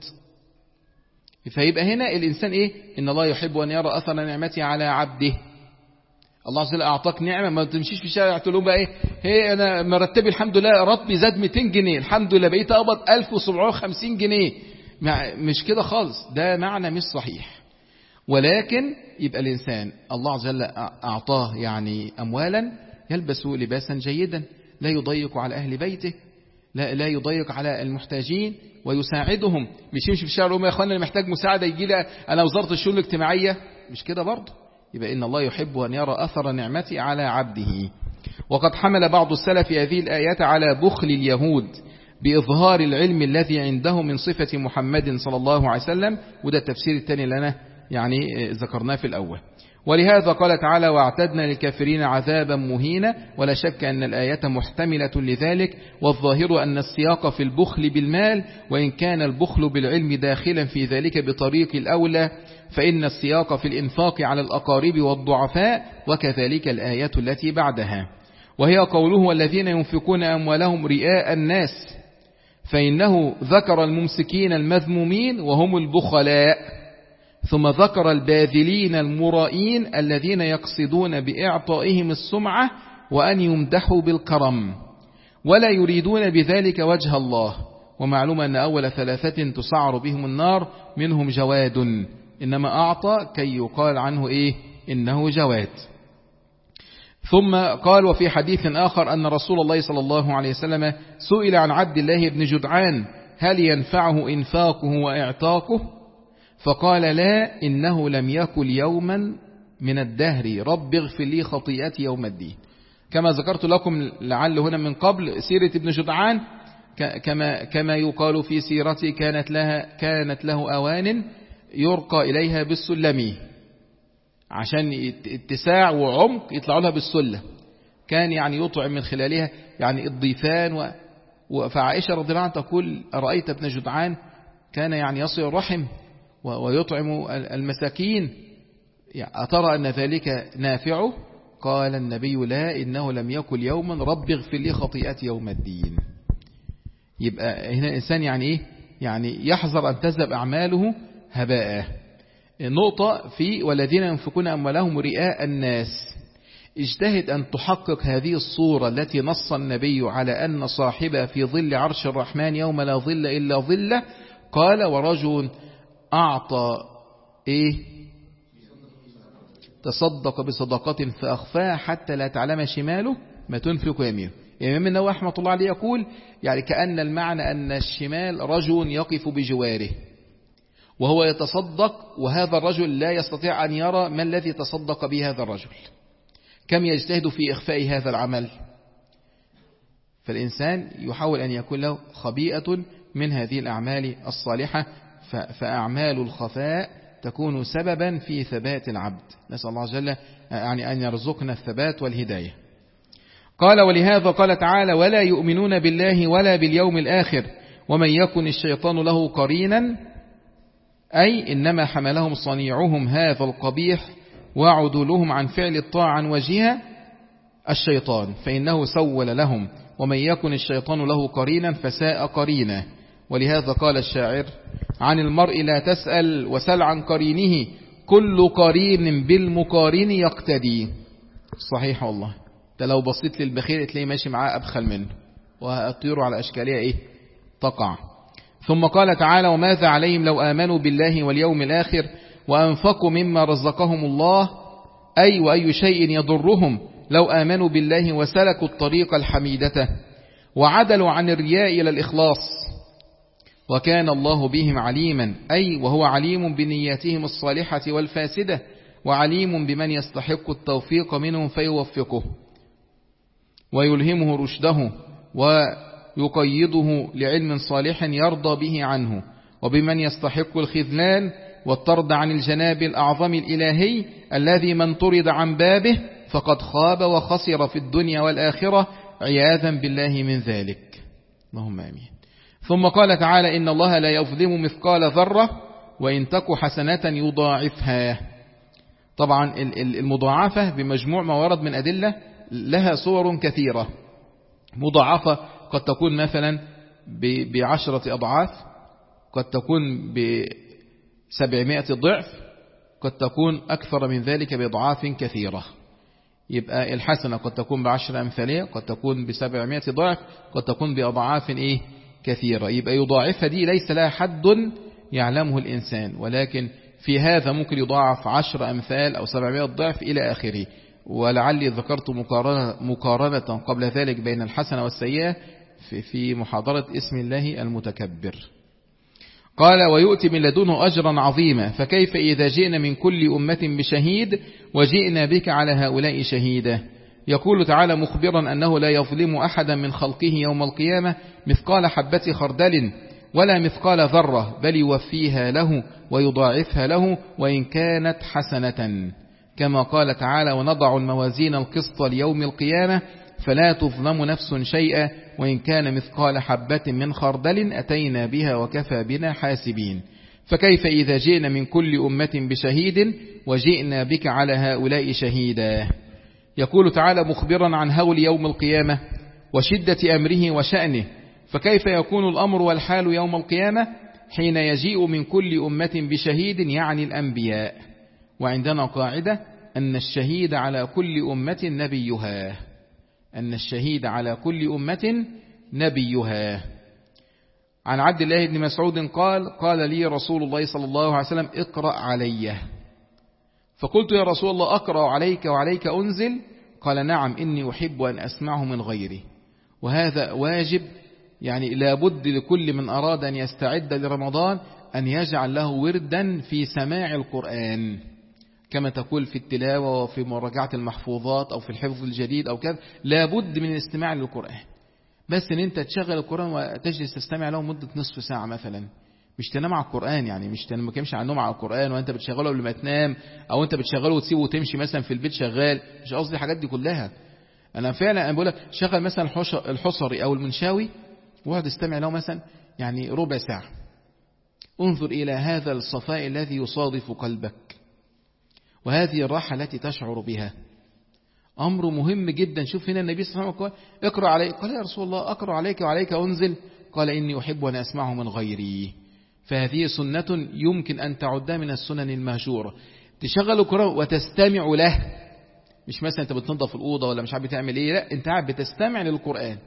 S1: فيبقى هنا الانسان ايه ان الله يحب ان يرى اثر نعمته على عبده. الله عز وجل اعطاك نعمه، ما تمشيش في الشارع تقول لهم بقى ايه هي انا مرتبي الحمد لله راتبي زاد مئتين جنيه الحمد لله بقيت اقبض ألف وسبعمائة وخمسين جنيه، مش كده خالص، ده معنى مش صحيح. ولكن يبقى الانسان الله عز وجل اعطاه يعني اموالا يلبس لباسا جيدا، لا يضيق على اهل بيته، لا لا يضيق على المحتاجين ويساعدهم، مش يمشي في الشارع يقول يا اخوانا انا محتاج مساعده يجي لي انا وزاره الشؤون الاجتماعيه، مش كده برضه. يبقى إن الله يحب أن يرى أثر نعمته على عبده. وقد حمل بعض السلف هذه الآيات على بخل اليهود بإظهار العلم الذي عنده من صفة محمد صلى الله عليه وسلم، وده التفسير الثاني اللي أنا يعني ذكرناه في الأول. ولهذا قال تعالى واعتدنا للكافرين عذابا مهينا. ولا شك أن الآية محتملة لذلك، والظاهر أن السياق في البخل بالمال، وإن كان البخل بالعلم داخلا في ذلك بطريق الأولى، فإن السياق في الإنفاق على الأقارب والضعفاء، وكذلك الآية التي بعدها، وهي قوله والذين ينفقون أموالهم رئاء الناس، فإنه ذكر الممسكين المذمومين وهم البخلاء، ثم ذكر الباذلين المرائين الذين يقصدون بإعطائهم السمعة وأن يمدحوا بالكرم ولا يريدون بذلك وجه الله. ومعلوم أن أول ثلاثة تسعر بهم النار منهم جواد، إنما أعطى كي يقال عنه إيه إنه جواد. ثم قال وفي حديث آخر أن رسول الله صلى الله عليه وسلم سئل عن عبد الله بن جدعان هل ينفعه إنفاقه وإعطاقه؟ فقال لا، إنه لم يكن يوما من الدهر رب اغفر لي خطيئتي يوم الدين. كما ذكرت لكم لعل هنا من قبل سيرة ابن جدعان، كما كما يقال في سيرته كانت لها كانت له أوان يرقى إليها بالسلم، عشان اتساع وعمق يطلعوا لها بالسلة، كان يعني يطعم من خلالها يعني الضيفان. فعائشة رضي الله عنها تقول أرأيت ابن جدعان كان يعني يصل الرحم ويطعم المساكين، أترى أن ذلك نافعه؟ قال النبي لا، إنه لم يكن يوما رب اغفر لي خطيئتي يوم الدين. يبقى هنا الإنسان يعني إيه؟ يعني يحذر أن تذهب أعماله هباء. النقطة في والذين ينفقون أموالهم رئاء الناس، اجتهد أن تحقق هذه الصورة التي نص النبي على أن صاحبها في ظل عرش الرحمن يوم لا ظل إلا ظله. قال ورجل أعطى إيه تصدق بصدقة فأخفاها حتى لا تعلم شماله ما تنفق يمينه. الإمام النووي رحمه الله عليه يقول يعني كأن المعنى أن الشمال رجل يقف بجواره وهو يتصدق، وهذا الرجل لا يستطيع أن يرى ما الذي تصدق به هذا الرجل، كم يجتهد في إخفاء هذا العمل. فالإنسان يحاول أن يكون له خبيئة من هذه الأعمال الصالحة، فأعمال الخفاء تكون سببا في ثبات العبد. نسأل الله جل يعني أن يرزقنا الثبات والهداية. قال ولهذا قال تعالى ولا يؤمنون بالله ولا باليوم الآخر ومن يكن الشيطان له قرينا، أي إنما حملهم صنيعهم هذا القبيح وعدولهم عن فعل الطاعة عن وجهها الشيطان، فإنه سول لهم ومن يكن الشيطان له قرينا فساء قرينا. ولهذا قال الشاعر عن المرء لا تسأل وسل عن قرينه كل قرين بالمقارن يقتدي. صحيح والله، ده لو بصيت للبخيل تلاقيه ماشي معاه أبخل منه، والطيور على أشكالها إيه تقع. ثم قال تعالى وماذا عليهم لو آمنوا بالله واليوم الآخر وأنفقوا مما رزقهم الله، أي وأي شيء يضرهم لو آمنوا بالله وسلكوا الطريق الحميدة وعدلوا عن الرياء إلى الإخلاص، وكان الله بهم عليما، أي وهو عليم بنياتهم الصالحة والفاسدة، وعليم بمن يستحق التوفيق منهم فيوفقه ويلهمه رشده ويقيده لعلم صالح يرضى به عنه، وبمن يستحق الخذلان والطرد عن الجناب الأعظم الإلهي الذي من طرد عن بابه فقد خاب وخسر في الدنيا والآخرة عياذا بالله من ذلك. اللهم آمين. ثم قال تعالى إن الله لا يظلم مثقال ذرة وإن تك حسنة يضاعفها. طبعا المضاعفة بمجموع ما ورد من أدلة لها صور كثيرة. مضاعفة قد تكون مثلا بعشرة أضعاف، قد تكون بسبعمائة ضعف، قد تكون أكثر من ذلك بأضعاف كثيرة. يبقى الحسنة قد تكون بعشر أمثالية، قد تكون بسبعمائة ضعف، قد تكون بأضعاف إيه كثيرة. يبقى يضاعفها دي ليس لها حد يعلمه الإنسان، ولكن في هذا ممكن يضاعف عشر أمثال أو سبعمائة ضعف إلى آخره. ولعلي ذكرت مقارنة, مقارنة قبل ذلك بين الحسنة والسيئة في, في محاضرة اسم الله المتكبر. قال ويؤتي من لدنه أجرا عظيما، فكيف إذا جئنا من كل أمة بشهيد وجئنا بك على هؤلاء شهيدا. يقول تعالى مخبرا أنه لا يظلم أحدا من خلقه يوم القيامة مثقال حبة خردل ولا مثقال ذرة، بل يوفيها له ويضاعفها له وإن كانت حسنة. كما قال تعالى ونضع الموازين القسط ليوم القيامة فلا تظلم نفس شيئا وإن كان مثقال حبة من خردل أتينا بها وكفى بنا حاسبين. فكيف إذا جئنا من كل أمة بشهيد وجئنا بك على هؤلاء شهيدا. يقول تعالى مخبرا عن هول يوم القيامة وشدة أمره وشأنه، فكيف يكون الأمر والحال يوم القيامة حين يجيء من كل أمة بشهيد يعني الأنبياء. وعندنا قاعدة أن الشهيد على كل أمة نبيها، أن الشهيد على كل أمة نبيها. عن عبد الله بن مسعود قال قال لي رسول الله صلى الله عليه وسلم اقرأ علي، فقلت يا رسول الله أقرأ عليك وعليك أنزل؟ قال نعم إني أحب أن أسمعه من غيري. وهذا واجب، يعني لابد لكل من أراد أن يستعد لرمضان أن يجعل له وردا في سماع القرآن، كما تقول في التلاوة وفي مراجعة المحفوظات أو في الحفظ الجديد أو كذا، لابد من الاستماع للقرآن. بس ان انت تشغل القرآن وتجلس تستمع له مدة نصف ساعة مثلا، مش تنام على القرآن، يعني مش تنام كمش على النوم على القرآن وانت بتشغله قبل ما تنام، او انت بتشغله وتسيبه وتمشي مثلا في البيت شغال. مش قصدي الحاجات دي كلها. انا فعلا انا بقول لك شغل مثلا الحصري او المنشاوي واقعد استمع له مثلا يعني ربع ساعة، انظر الى هذا الصفاء الذي يصادف قلبك وهذه الراحة التي تشعر بها. أمر مهم جدا. شوف هنا النبي صلى الله عليه وسلم قال اقرأ عليك، قال يا رسول الله أقرأ عليك وعليك أنزل؟ قال إني أحب أن أسمعه من غيري. فهذه سنة يمكن أن تعدها من السنن المهجورة، تشغل القرآن وتستمع له، مش مثلا أنت بتنظف الأوضة ولا مش عارف بتعمل إيه، لا أنت عارف بتستمع للقرآن.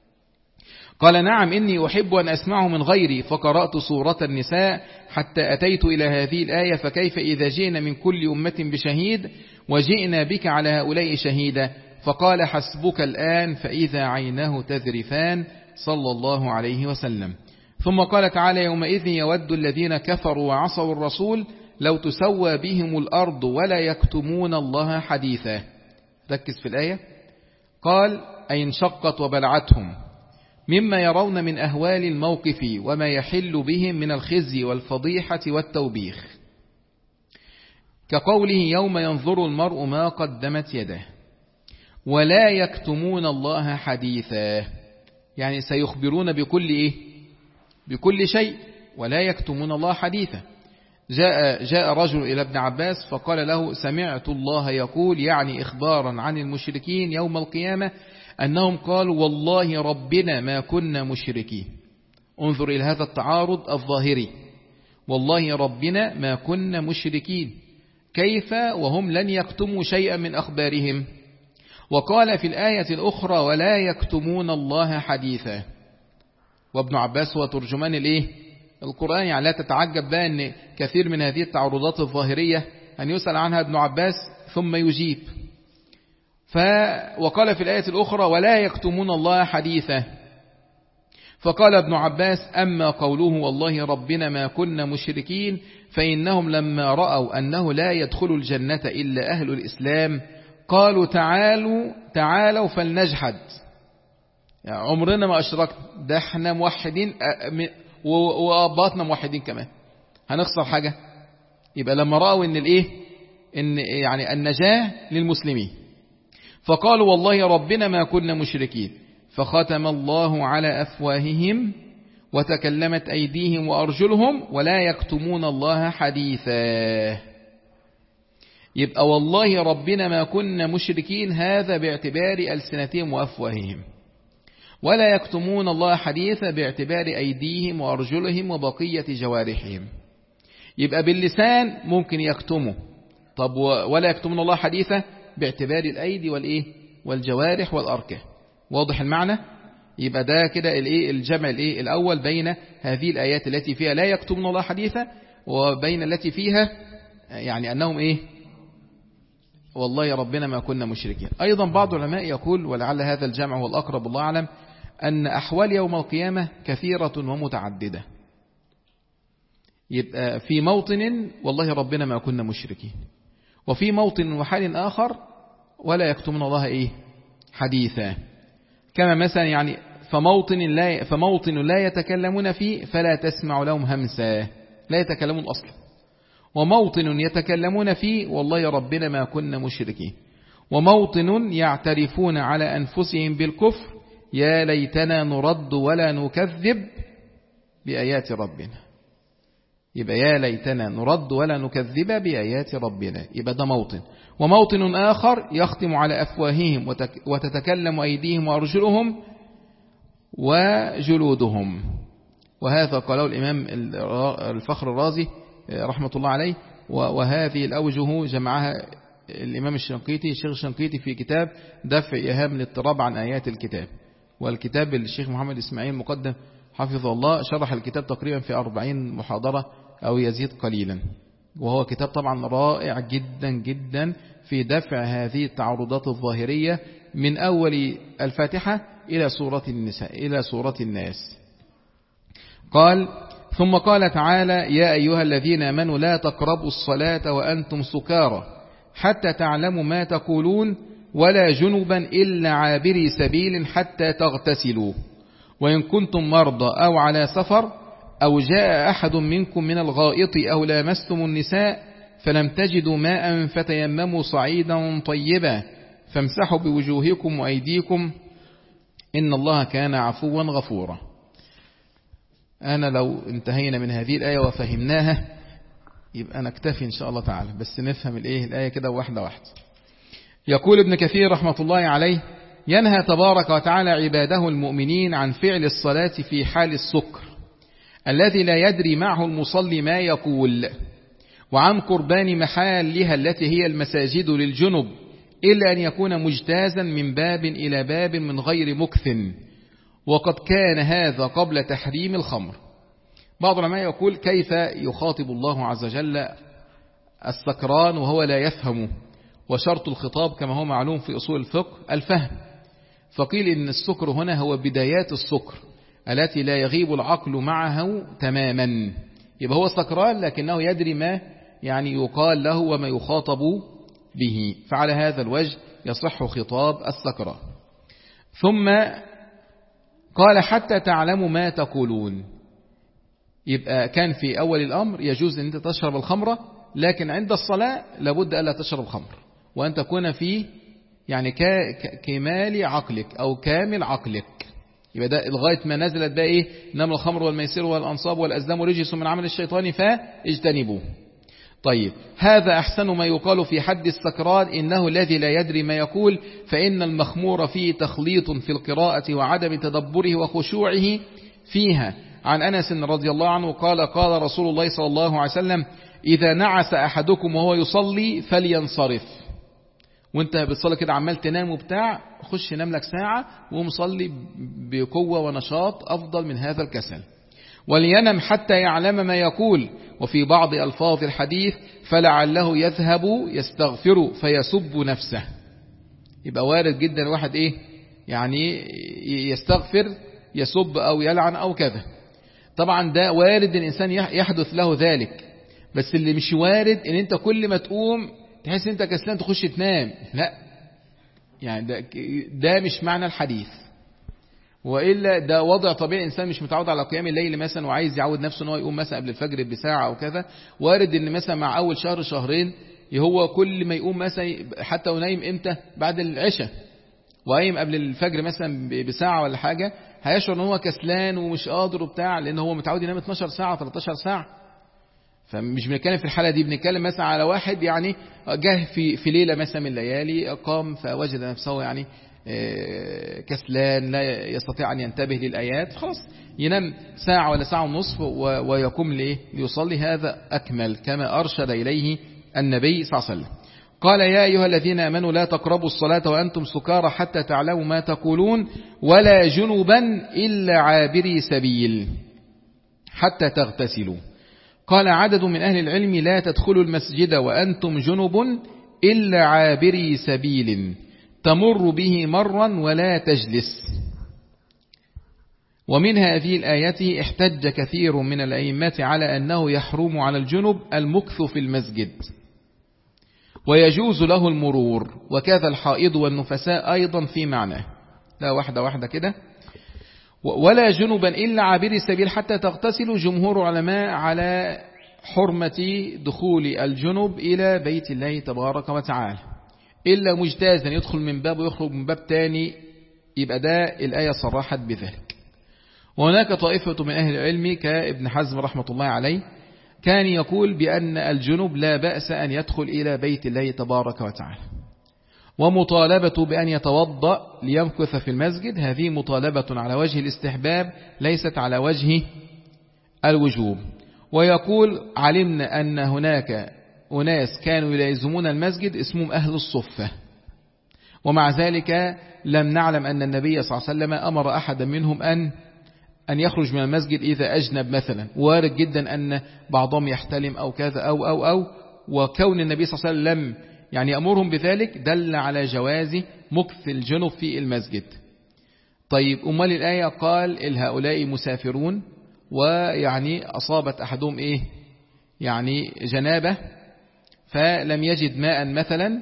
S1: قال نعم إني أحب أن أسمعه من غيري، فقرأت سورة النساء حتى أتيت إلى هذه الآية فكيف إذا جئنا من كل أمة بشهيد وجئنا بك على هؤلاء شهيدا، فقال حسبك الآن فإذا عيناه تذرفان صلى الله عليه وسلم. ثم قال تعالى يومئذ يود الذين كفروا وعصوا الرسول لو تسوى بهم الأرض ولا يكتمون الله حديثا. ركز في الآية. قال أي انشقت وبلعتهم مما يرون من أهوال الموقف وما يحل بهم من الخزي والفضيحة والتوبيخ، كقوله يوم ينظر المرء ما قدمت يده ولا يكتمون الله حديثا، يعني سيخبرون بكل إيه؟ بكل شيء ولا يكتمون الله حديثا. جاء, جاء رجل إلى ابن عباس فقال له سمعت الله يقول، يعني إخبارا عن المشركين يوم القيامة أنهم قالوا والله ربنا ما كنا مشركين. انظر إلى هذا التعارض الظاهري، والله ربنا ما كنا مشركين، كيف وهم لن يكتموا شيئا من أخبارهم. وقال في الآية الأخرى ولا يكتمون الله حديثا. وابن عباس هو ترجمان الإيه؟ القرآن، يعني لا تتعجب بقى أن كثير من هذه التعرضات الظاهرية أن يسأل عنها ابن عباس ثم يجيب. ف وقال في الآية الأخرى ولا يكتمون الله حديثا، فقال ابن عباس أما قوله والله ربنا ما كنا مشركين فإنهم لما رأوا أنه لا يدخل الجنة إلا أهل الإسلام قالوا تعالوا تعالوا فلنجحد، يعني عمرنا ما أشركنا، ده احنا موحدين وأباطنا موحدين كمان، هنخسر حاجة؟ يبقى لما رأوا إن الإيه إن يعني النجاة للمسلمين فقالوا والله ربنا ما كنا مشركين، فختم الله على أفواههم وتكلمت أيديهم وأرجلهم ولا يكتمون الله حديثا. يبقى والله ربنا ما كنا مشركين هذا باعتبار ألسنتهم وأفواههم، ولا يكتمون الله حديثا باعتبار أيديهم وأرجلهم وبقية جوارحهم. يبقى باللسان ممكن يكتموا، طب ولا يكتمون الله حديثا باعتبار الأيدي والإيه والجوارح والأركان. واضح المعنى؟ يبقى ده كده الإيه الجمع الإيه الأول بين هذه الآيات التي فيها لا يكتمون الله حديثا وبين التي فيها يعني أنهم إيه والله ربنا ما كنا مشركين. أيضا بعض العلماء يقول ولعل هذا الجمع هو الأقرب الله أعلم أن أحوال يوم القيامة كثيرة ومتعددة. يبقى في موطن والله ربنا ما كنا مشركين، وفي موطن وحال آخر ولا يكتمون الله إيه حديثا، كما مثلا يعني فموطن لا, فموطن لا يتكلمون فيه فلا تسمع لهم همسا، لا يتكلمون أصلا، وموطن يتكلمون فيه والله يا ربنا ما كنا مشركين، وموطن يعترفون على أنفسهم بالكفر يا ليتنا نرد ولا نكذب بآيات ربنا. يبقى يا ليتنا نرد ولا نكذب بآيات ربنا، يبقى ده موطن. وموطن آخر يختم على أفواههم وتتكلم أيديهم وأرجلهم وجلودهم، وهذا قاله الإمام الفخر الرازي رحمة الله عليه. وهذه الأوجه جمعها الإمام الشنقيطي الشيخ الشنقيطي في كتاب دفع إيهام الاضطراب عن آيات الكتاب، والكتاب الشيخ محمد إسماعيل مقدم حفظه الله شرح الكتاب تقريبا في أربعين محاضرة أو يزيد قليلا، وهو كتاب طبعا رائع جدا جدا في دفع هذه التعرضات الظاهرية من أول الفاتحة إلى سورة النساء إلى سورة الناس. قال ثم قال تعالى يا أيها الذين آمنوا لا تقربوا الصلاة وأنتم سكارى حتى تعلموا ما تقولون ولا جنبا إلا عابري سبيل حتى تغتسلوا وإن كنتم مرضى أو على سفر أو جاء أحد منكم من الغائط أو لامستم النساء فلم تجدوا ماء فتيمموا صعيدا طيبا فامسحوا بوجوهكم وأيديكم إن الله كان عفوا غفورا. أنا لو انتهينا من هذه الآية وفهمناها يبقى نكتفي إن شاء الله تعالى، بس نفهم الآية الآية كده واحدة واحدة. يقول ابن كثير رحمة الله عليه ينهى تبارك وتعالى عباده المؤمنين عن فعل الصلاة في حال السكر الذي لا يدري معه المصلي ما يقول، وعن قربان محالها التي هي المساجد للجنب إلا أن يكون مجتازا من باب إلى باب من غير مكث، وقد كان هذا قبل تحريم الخمر. بعض العلماء يقول كيف يخاطب الله عز وجل السكران وهو لا يفهم، وشرط الخطاب كما هو معلوم في أصول الفقه الفهم، فقيل إن السكر هنا هو بدايات السكر التي لا يغيب العقل معه تماما، يبقى هو سكران لكنه يدري ما يعني يقال له وما يخاطب به، فعلى هذا الوجه يصح خطاب السكران. ثم قال حتى تعلموا ما تقولون، يبقى كان في أول الأمر يجوز أن أنت تشرب الخمرة، لكن عند الصلاة لابد ألا تشرب خمر وأن تكون في يعني كمال عقلك أو كامل عقلك، يبقى ده لغاية ما نزلت بقى إيه إنما الخمر والميسر والأنصاب والأزلام رجس من عمل الشيطان فاجتنبوه. طيب هذا أحسن ما يقال في حد السكران إنه الذي لا يدري ما يقول، فإن المخمور فيه تخليط في القراءة وعدم تدبره وخشوعه فيها. عن أنس رضي الله عنه قال قال رسول الله صلى الله عليه وسلم إذا نعس أحدكم وهو يصلي فلينصرف. وانت بتصلي كده عمال تنام وبتاع، خش نام لك ساعة ومصلي بقوة ونشاط أفضل من هذا الكسل. ولينم حتى يعلم ما يقول. وفي بعض ألفاظ الحديث فلعله يذهب يستغفر فيسب نفسه، يبقى وارد جدا واحد إيه يعني يستغفر يسب أو يلعن أو كذا، طبعا ده وارد الإنسان يحدث له ذلك، بس اللي مش وارد ان انت كل ما تقوم تحس انت كسلان تخش تنام، لا يعني ده, ده مش معنى الحديث، وإلا ده وضع طبيعي. إنسان مش متعود على قيام الليل مثلا وعايز يعود نفسه ان هو يقوم مثلا قبل الفجر بساعة أو كده، وارد ان مثلا مع أول شهر شهرين هو كل ما يقوم مثلا حتى ونايم امتى بعد العشاء وقايم قبل الفجر مثلا بساعة ولا حاجة، هيشعر ان هو كسلان ومش قادر وبتاع، لأن هو متعود ينام اتناشر ساعة تلتاشر ساعة. فمش بنتكلم في الحالة دي، بنتكلم مثلا على واحد يعني جه في في ليلة مثلا من الليالي قام فوجد نفسه يعني كسلان لا يستطيع أن ينتبه للآيات، خلاص ينام ساعة ولا ساعة ونصف ويقوم ليه ليصلي، هذا أكمل كما أرشد إليه النبي صلى الله عليه وسلم. قال يا أيها الذين آمنوا لا تقربوا الصلاة وأنتم سكارى حتى تعلموا ما تقولون ولا جنبا إلا عابري سبيل حتى تغتسلوا. قال عدد من أهل العلم لا تدخلوا المسجد وأنتم جنب إلا عابري سبيل تمر به مرا ولا تجلس. ومن هذه الآية احتج كثير من الأئمة على أنه يحرم على الجنب المكث في المسجد ويجوز له المرور، وكذا الحائض والنفساء أيضا في معناه. لا واحدة واحدة كده. ولا جنبا إلا عابري سبيل حتى تغتسلوا، جمهور علماء على حرمة دخول الجنب إلى بيت الله تبارك وتعالى إلا مجتازا يدخل من باب ويخرج من باب تاني، يبقى ده الآية صرحت بذلك. وهناك طائفة من أهل العلم كابن حزم رحمة الله عليه كان يقول بأن الجنب لا بأس أن يدخل إلى بيت الله تبارك وتعالى، ومطالبة بأن يتوضأ ليمكث في المسجد هذه مطالبة على وجه الاستحباب ليست على وجه الوجوب. ويقول علمنا أن هناك أناس كانوا يلازمون المسجد اسمهم أهل الصفة، ومع ذلك لم نعلم أن النبي صلى الله عليه وسلم أمر أحدا منهم أن أن يخرج من المسجد إذا أجنب مثلا. وارد جدا أن بعضهم يحتلم أو كذا أو أو أو وكون النبي صلى الله عليه وسلم لم يعني أمرهم بذلك دل على جواز مكث الجنب في المسجد. طيب أمال الآية قال هؤلاء مسافرون ويعني أصابت أحدهم إيه يعني جنابه فلم يجد ماء مثلا،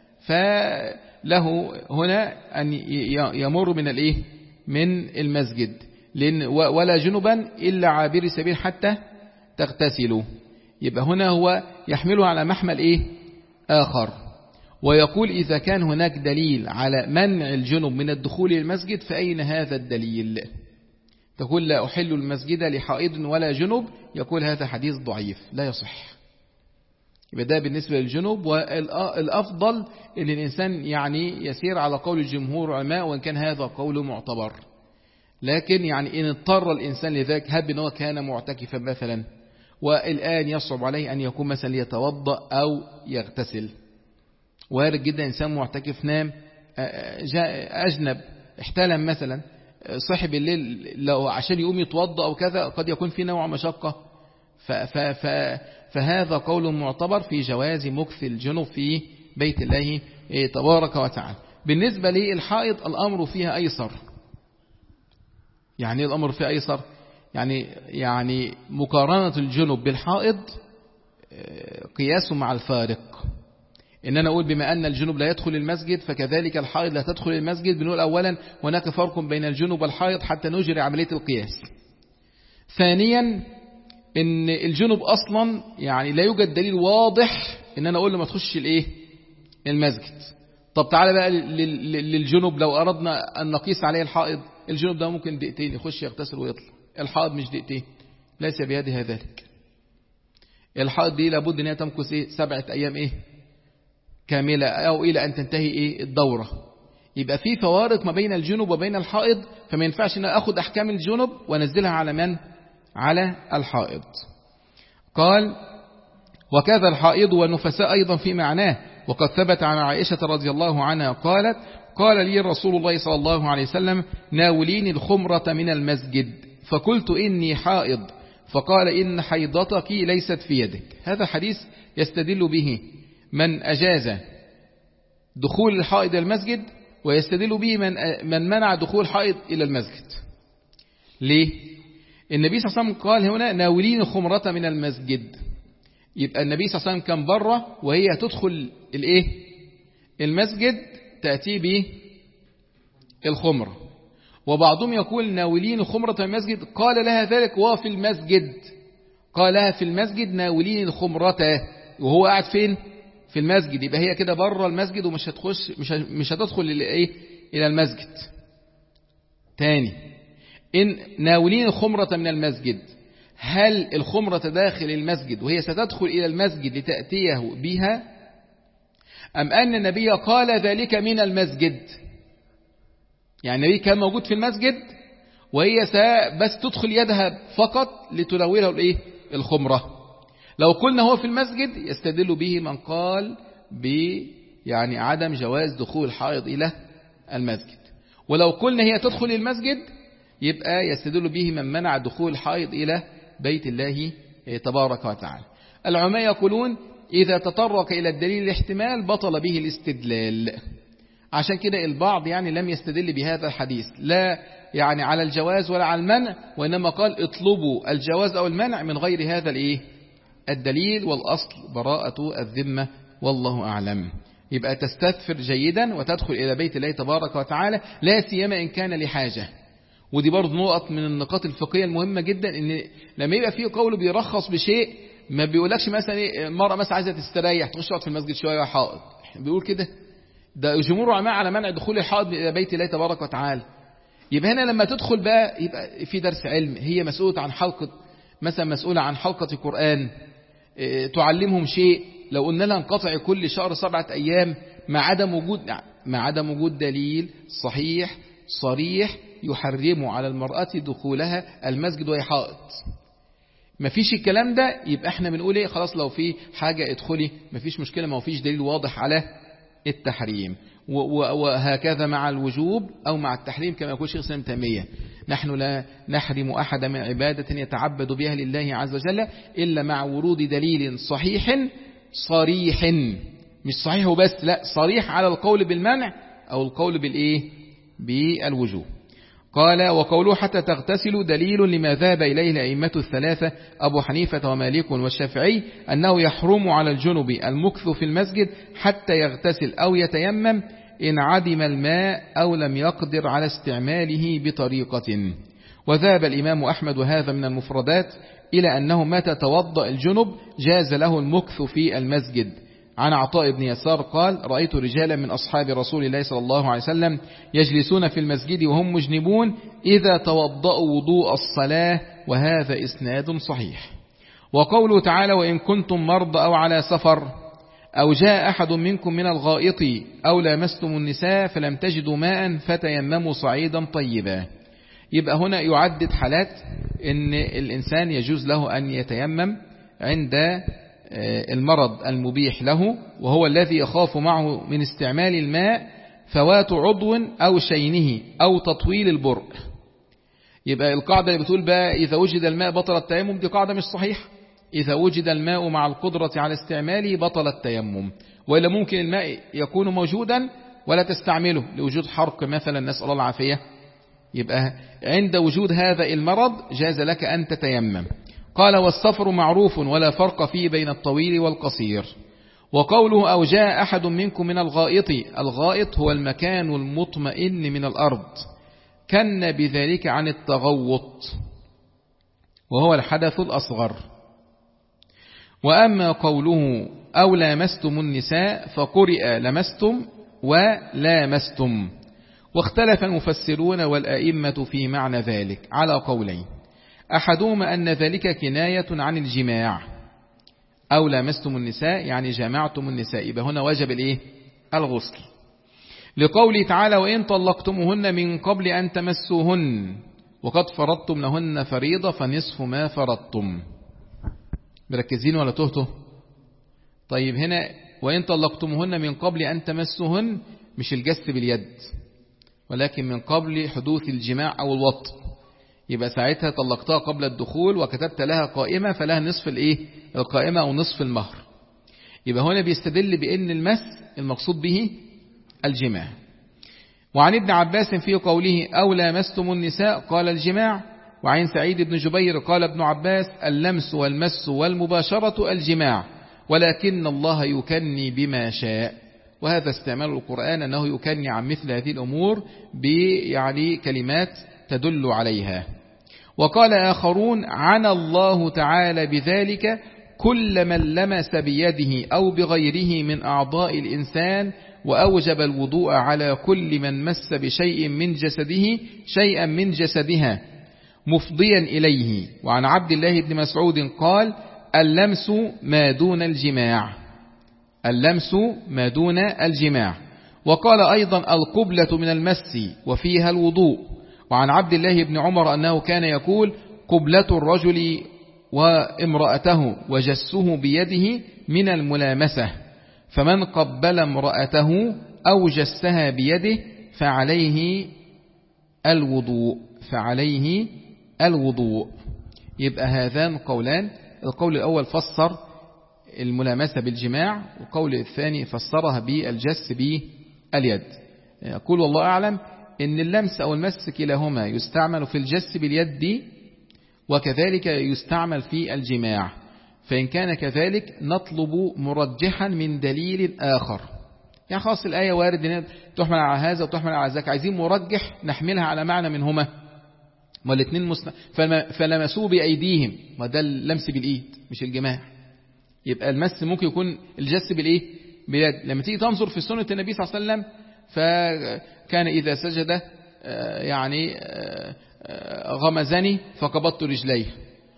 S1: فله هنا أن يمر من الإيه من المسجد لأن ولا جنبا إلا عابر سبيل حتى تغتسلوا. يبقى هنا هو يحمله على محمل إيه آخر. ويقول إذا كان هناك دليل على منع الجنب من الدخول للمسجد فأين هذا الدليل؟ تقول لا أحل المسجد لحائض ولا جنب، يقول هذا حديث ضعيف لا يصح. يبقى ده بالنسبة للجنب. والأفضل أن الإنسان يعني يسير على قول الجمهور العلماء وإن كان هذا قول معتبر، لكن يعني إن اضطر الإنسان لذلك هب أنه كان معتكفا مثلا والآن يصعب عليه أن يكون مثلا يتوضأ أو يغتسل. وارد جدا إنسان معتكف نام جاء أجنب احتلم مثلا صاحب الليل لو عشان يقوم يتوضأ أو كذا قد يكون في نوع مشقة، فهذا قول معتبر في جواز مكث الجنب في بيت الله تبارك وتعالى. بالنسبة للحائض الأمر فيها أيسر. يعني الأمر فيها أيسر يعني يعني مقارنة الجنب بالحائض قياس مع الفارق. إن أنا أقول بما أن الجنب لا يدخل المسجد فكذلك الحائض لا تدخل المسجد، بنقول أولا هناك فرق بين الجنب والحائض حتى نجري عملية القياس. ثانيا إن الجنب أصلا يعني لا يوجد دليل واضح إن أنا أقول له ما تخش الإيه المسجد. طب تعالى بقى للجنب لو أردنا أن نقيس عليه الحائض، الجنب ده ممكن دقيقتين يخش يغتسل ويطلع، الحائض مش دقيقتين ليس بيدها ذلك. الحائض دي لابد أن تمكث إيه سبعة أيام إيه كاملة أو إلى أن تنتهي إيه الدورة. يبقى في فوارق ما بين الجنب وبين الحائض، فما ينفعش أن أخذ أحكام الجنب ونزلها على من؟ على الحائض. قال وكذا الحائض والنفساء أيضا في معناه. وقد ثبت عن عائشة رضي الله عنها قالت قال لي رسول الله صلى الله عليه وسلم ناوليني الخمرة من المسجد فقلت إني حائض فقال إن حيضتك ليست في يدك. هذا حديث يستدل به من أجاز دخول الحائض إلى المسجد، ويستدل به من من منع دخول الحائض إلى المسجد. ليه؟ النبي صلى الله عليه وسلم قال هنا ناولين الخمرة من المسجد، يبقى النبي صلى الله عليه وسلم كان بره وهي تدخل الايه المسجد تأتي به الخمرة. وبعضهم يقول ناولين الخمرة من المسجد قال لها ذلك وهو في المسجد، قال لها في المسجد ناولين الخمرة وهو قاعد فين في المسجد، يبقى هي كده بره المسجد ومش هتخش مش مش هتدخل الايه الى المسجد. تاني إن ناولين الخمرة من المسجد، هل الخمرة داخل المسجد وهي ستدخل إلى المسجد لتأتيه بها، أم أن النبي قال ذلك من المسجد؟ يعني النبي كان موجود في المسجد وهي بس تدخل يدها فقط لتناوله الإيه الخمرة. لو قلنا هو في المسجد يستدل به من قال ب يعني عدم جواز دخول الحائض إلى المسجد، ولو قلنا هي تدخل المسجد يبقى يستدل به من منع دخول الحائض إلى بيت الله تبارك وتعالى. العلماء يقولون إذا تطرق إلى الدليل الاحتمال بطل به الاستدلال. عشان كده البعض يعني لم يستدل بهذا الحديث لا يعني على الجواز ولا على المنع، وإنما قال اطلبوا الجواز أو المنع من غير هذا الإيه الدليل، والأصل براءة الذمة والله أعلم. يبقى تستثفر جيدا وتدخل إلى بيت الله تبارك وتعالى، لا سيما إن كان لحاجة. ودي برضه نقط من النقاط الفقهية المهمة جدا، إن لما يبقى فيه قول بيرخص بشيء ما بيقولكش مثلا ايه المرأة مثلا عايزة تستريح تخش تقعد في المسجد شوية حائض، بيقول كده؟ ده جمهور العلماء على منع دخول الحائض إلى بيت الله تبارك وتعالى. يبقى هنا لما تدخل بقى يبقى في درس علم، هي مسؤولة عن حلقة مثلا، مسؤولة عن حلقة قرآن، تعلمهم شيء. لو قلنا لها انقطع كل شهر سبعة أيام مع عدم وجود مع عدم وجود دليل صحيح صريح يحرم على المرأة دخولها المسجد وهي حائض، مفيش الكلام ده، يبقى احنا بنقول ايه؟ خلاص لو في حاجة ادخلي مفيش مشكلة، ما فيش دليل واضح على التحريم. وهكذا مع الوجوب أو مع التحريم كما يقول شيخ الإسلام ابن تيمية، نحن لا نحرم أحد من عبادة يتعبد بها لله عز وجل إلا مع ورود دليل صحيح صريح، مش صحيح وبس، لا صريح على القول بالمنع أو القول بالإيه؟ بالوجوب. قال وقوله حتى تغتسل دليل لما ذهب إليه الأئمة الثلاثة أبو حنيفة ومالك والشافعي أنه يحرم على الجنب المكث في المسجد حتى يغتسل أو يتيمم إن عدم الماء أو لم يقدر على استعماله بطريقة. وذهب الإمام أحمد وهذا من المفردات إلى أنه متى توضأ الجنب جاز له المكث في المسجد. عن عطاء بن يسار قال رأيت رجالا من أصحاب رسول الله صلى الله عليه وسلم يجلسون في المسجد وهم مجنبون إذا توضأوا وضوء الصلاة، وهذا إسناد صحيح. وقوله تعالى وإن كنتم مرضى أو على سفر أو جاء أحد منكم من الغائط أو لامستم النساء فلم تجدوا ماء فتيمموا صعيدا طيبا. يبقى هنا يعدد حالات إن الإنسان يجوز له أن يتيمم عند المرض المبيح له، وهو الذي يخاف معه من استعمال الماء فوات عضو أو شينه أو تطويل البرء. يبقى القاعدة اللي بتقول بقى إذا وجد الماء بطل التيمم دي قاعدة مش صحيحة. إذا وجد الماء مع القدرة على استعماله بطل التيمم، وإلا ممكن الماء يكون موجودا ولا تستعمله لوجود حرق مثلا، نسأل الله العافية. يبقى عند وجود هذا المرض جاز لك أن تتيمم. قال والسفر معروف ولا فرق فيه بين الطويل والقصير. وقوله أو جاء أحد منكم من الغائط، الغائط هو المكان المطمئن من الأرض، كن بذلك عن التغوط وهو الحدث الأصغر. وأما قوله أو لامستم النساء فقرئ لمستم ولامستم. واختلف المفسرون والأئمة في معنى ذلك على قولين، أحدهما أن ذلك كناية عن الجماع، أو لامستم النساء يعني جمعتم النساء، يبقى هنا وجب الإيه؟ الغسل، لقوله تعالى وإن طلقتموهن من قبل أن تمسوهن وقد فرضتم لهن فريضة فنصف ما فرضتم. مركزين ولا تهتوا؟ طيب هنا وإن طلقتموهن من قبل أن تمسوهن مش الجس باليد، ولكن من قبل حدوث الجماع أو الوطء، يبقى ساعتها طلقتها قبل الدخول وكتبت لها قائمة فلها نصف الايه القائمة أو نصف المهر. يبقى هنا بيستدل بأن المس المقصود به الجماع. وعن ابن عباس في قوله أو لامستم النساء قال الجماع. وعن سعيد بن جبير قال ابن عباس اللمس والمس والمباشرة الجماع، ولكن الله يكني بما شاء. وهذا استعمال القرآن أنه يكني عن مثل هذه الأمور بيعني كلمات تدل عليها. وقال آخرون عن الله تعالى بذلك كل من لمس بيده أو بغيره من أعضاء الإنسان، وأوجب الوضوء على كل من مس بشيء من جسده شيئا من جسدها مفضيا إليه. وعن عبد الله بن مسعود قال اللمس ما دون الجماع، اللمس ما دون الجماع. وقال أيضا القبلة من المس وفيها الوضوء. وعن عبد الله بن عمر أنه كان يقول قبلة الرجل وامرأته وجسه بيده من الملامسة، فمن قبل امرأته أو جسها بيده فعليه الوضوء، فعليه الوضوء. يبقى هذان قولان، القول الأول فسر الملامسة بالجماع، والقول الثاني فسرها بالجس باليد. يقول والله أعلم إن اللمس أو المس كلاهما يستعمل في الجس باليد وكذلك يستعمل في الجماع، فإن كان كذلك نطلب مرجحا من دليل آخر. يعني خاص الآية وارد تحمل على هذا وتحمل على ذاك، عايزين مرجح نحملها على معنى منهما، ما الاثنين مسلم. فلمسوا بأيديهم، ما ده اللمس بالإيد مش الجماع. يبقى المس ممكن يكون الجس بالإيه؟ باليد. لما تيجي تنظر في سنة النبي صلى الله عليه وسلم فكان إذا سجد يعني غمزني فقبضت رجليه،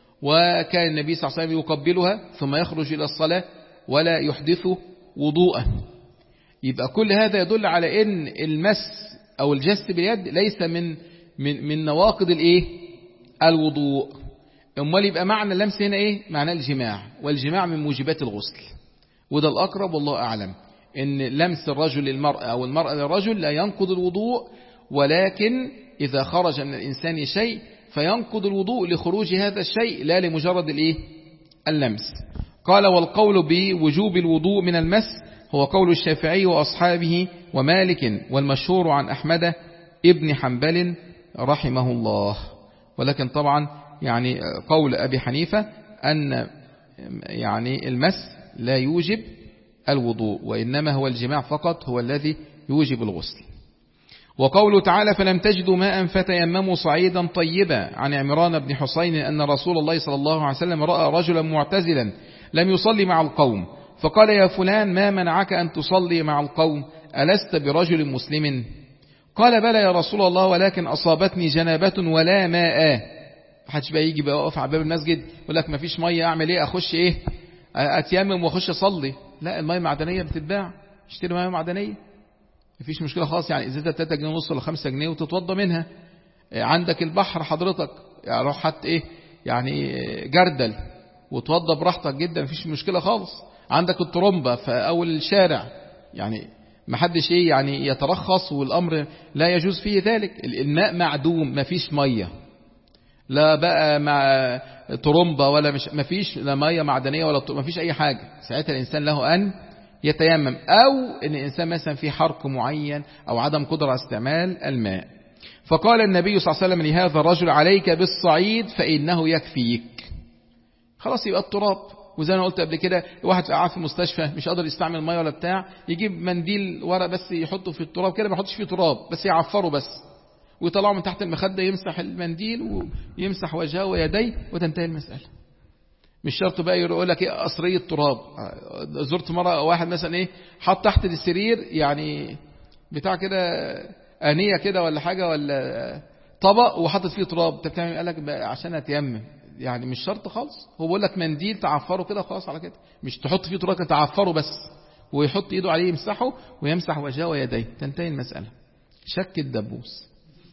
S1: وكان النبي صلى الله عليه وسلم يقبلها ثم يخرج إلى الصلاة ولا يحدث وضوءا. يبقى كل هذا يدل على أن المس أو الجس باليد ليس من من من نواقض الإيه؟ الوضوء. أمال يبقى معنى اللمس هنا إيه؟ معنى الجماع، والجماع من موجبات الغسل، وده الأقرب والله أعلم، إن لمس الرجل للمرأة أو المرأة للرجل لا ينقض الوضوء، ولكن إذا خرج من الإنسان شيء فينقض الوضوء لخروج هذا الشيء لا لمجرد الإيه؟ اللمس. قال والقول بوجوب الوضوء من المس هو قول الشافعي وأصحابه ومالك، والمشهور عن أحمد ابن حنبل رحمه الله. ولكن طبعا يعني قول أبي حنيفة أن يعني المس لا يوجب الوضوء، وإنما هو الجماع فقط هو الذي يوجب الغسل. وقوله تعالى فلم تجدوا ماء فتيمموا صعيدا طيبا، عن عمران بن حسين أن رسول الله صلى الله عليه وسلم رأى رجلا معتزلا لم يصلي مع القوم، فقال يا فلان ما منعك أن تصلي مع القوم؟ ألست برجل مسلم؟ قال بلى يا رسول الله، ولكن أصابتني جنابة ولا ماء. محدش بقى يجي بقى يقف على باب المسجد يقول لك ما فيش مية، أعمل إيه؟ أخش إيه؟ أتيمم وأخش أصلي؟ لا، المية معدنية بتتباع، اشتري مية معدنية مفيش مشكلة خالص، يعني إزازة تلاتة جنيه ونص ولا خمسة جنيه وتتوضى منها. عندك البحر حضرتك يعني روح حط إيه يعني جردل وتوضى براحتك جدا مفيش مشكلة خالص. عندك الطرمبة في أول الشارع، يعني محدش إيه يعني يترخص والأمر لا يجوز فيه ذلك. الماء معدوم مفيش مية، لا بقى مع طرمبة ولا مش مفيش لا مية معدنية ولا مفيش أي حاجة. ساعتها الإنسان له أن يتيمم، أو إن الإنسان مثلا في حرق معين أو عدم قدرة على استعمال الماء. فقال النبي صلى الله عليه وسلم لهذا الرجل عليك بالصعيد فإنه يكفيك. خلاص يبقى التراب. وزي ما قلت قبل كده واحد قاعد في المستشفى مش قادر يستعمل مية ولا بتاع، يجيب منديل ورق بس يحطه في التراب كده، ما يحطش فيه تراب بس يعفره بس ويطلعه من تحت المخدة، يمسح المنديل ويمسح وجهه ويديه وتنتهي المسألة. مش شرط بقى يقول لك ايه قصرية تراب. زرت مرة واحد مثلا ايه حط تحت السرير يعني بتاع كده آنية كده ولا حاجة ولا طبق وحطت فيه تراب، انت بتعمل؟ قال لك عشان اتيمم. يعني مش شرط خالص، هو بيقول لك منديل تعفره كده خلاص على كده، مش تحط فيه تراب تعفره بس ويحط ايده عليه يمسحه ويمسح وجهه ويديه تنتهي المسألة. شك الدبوس.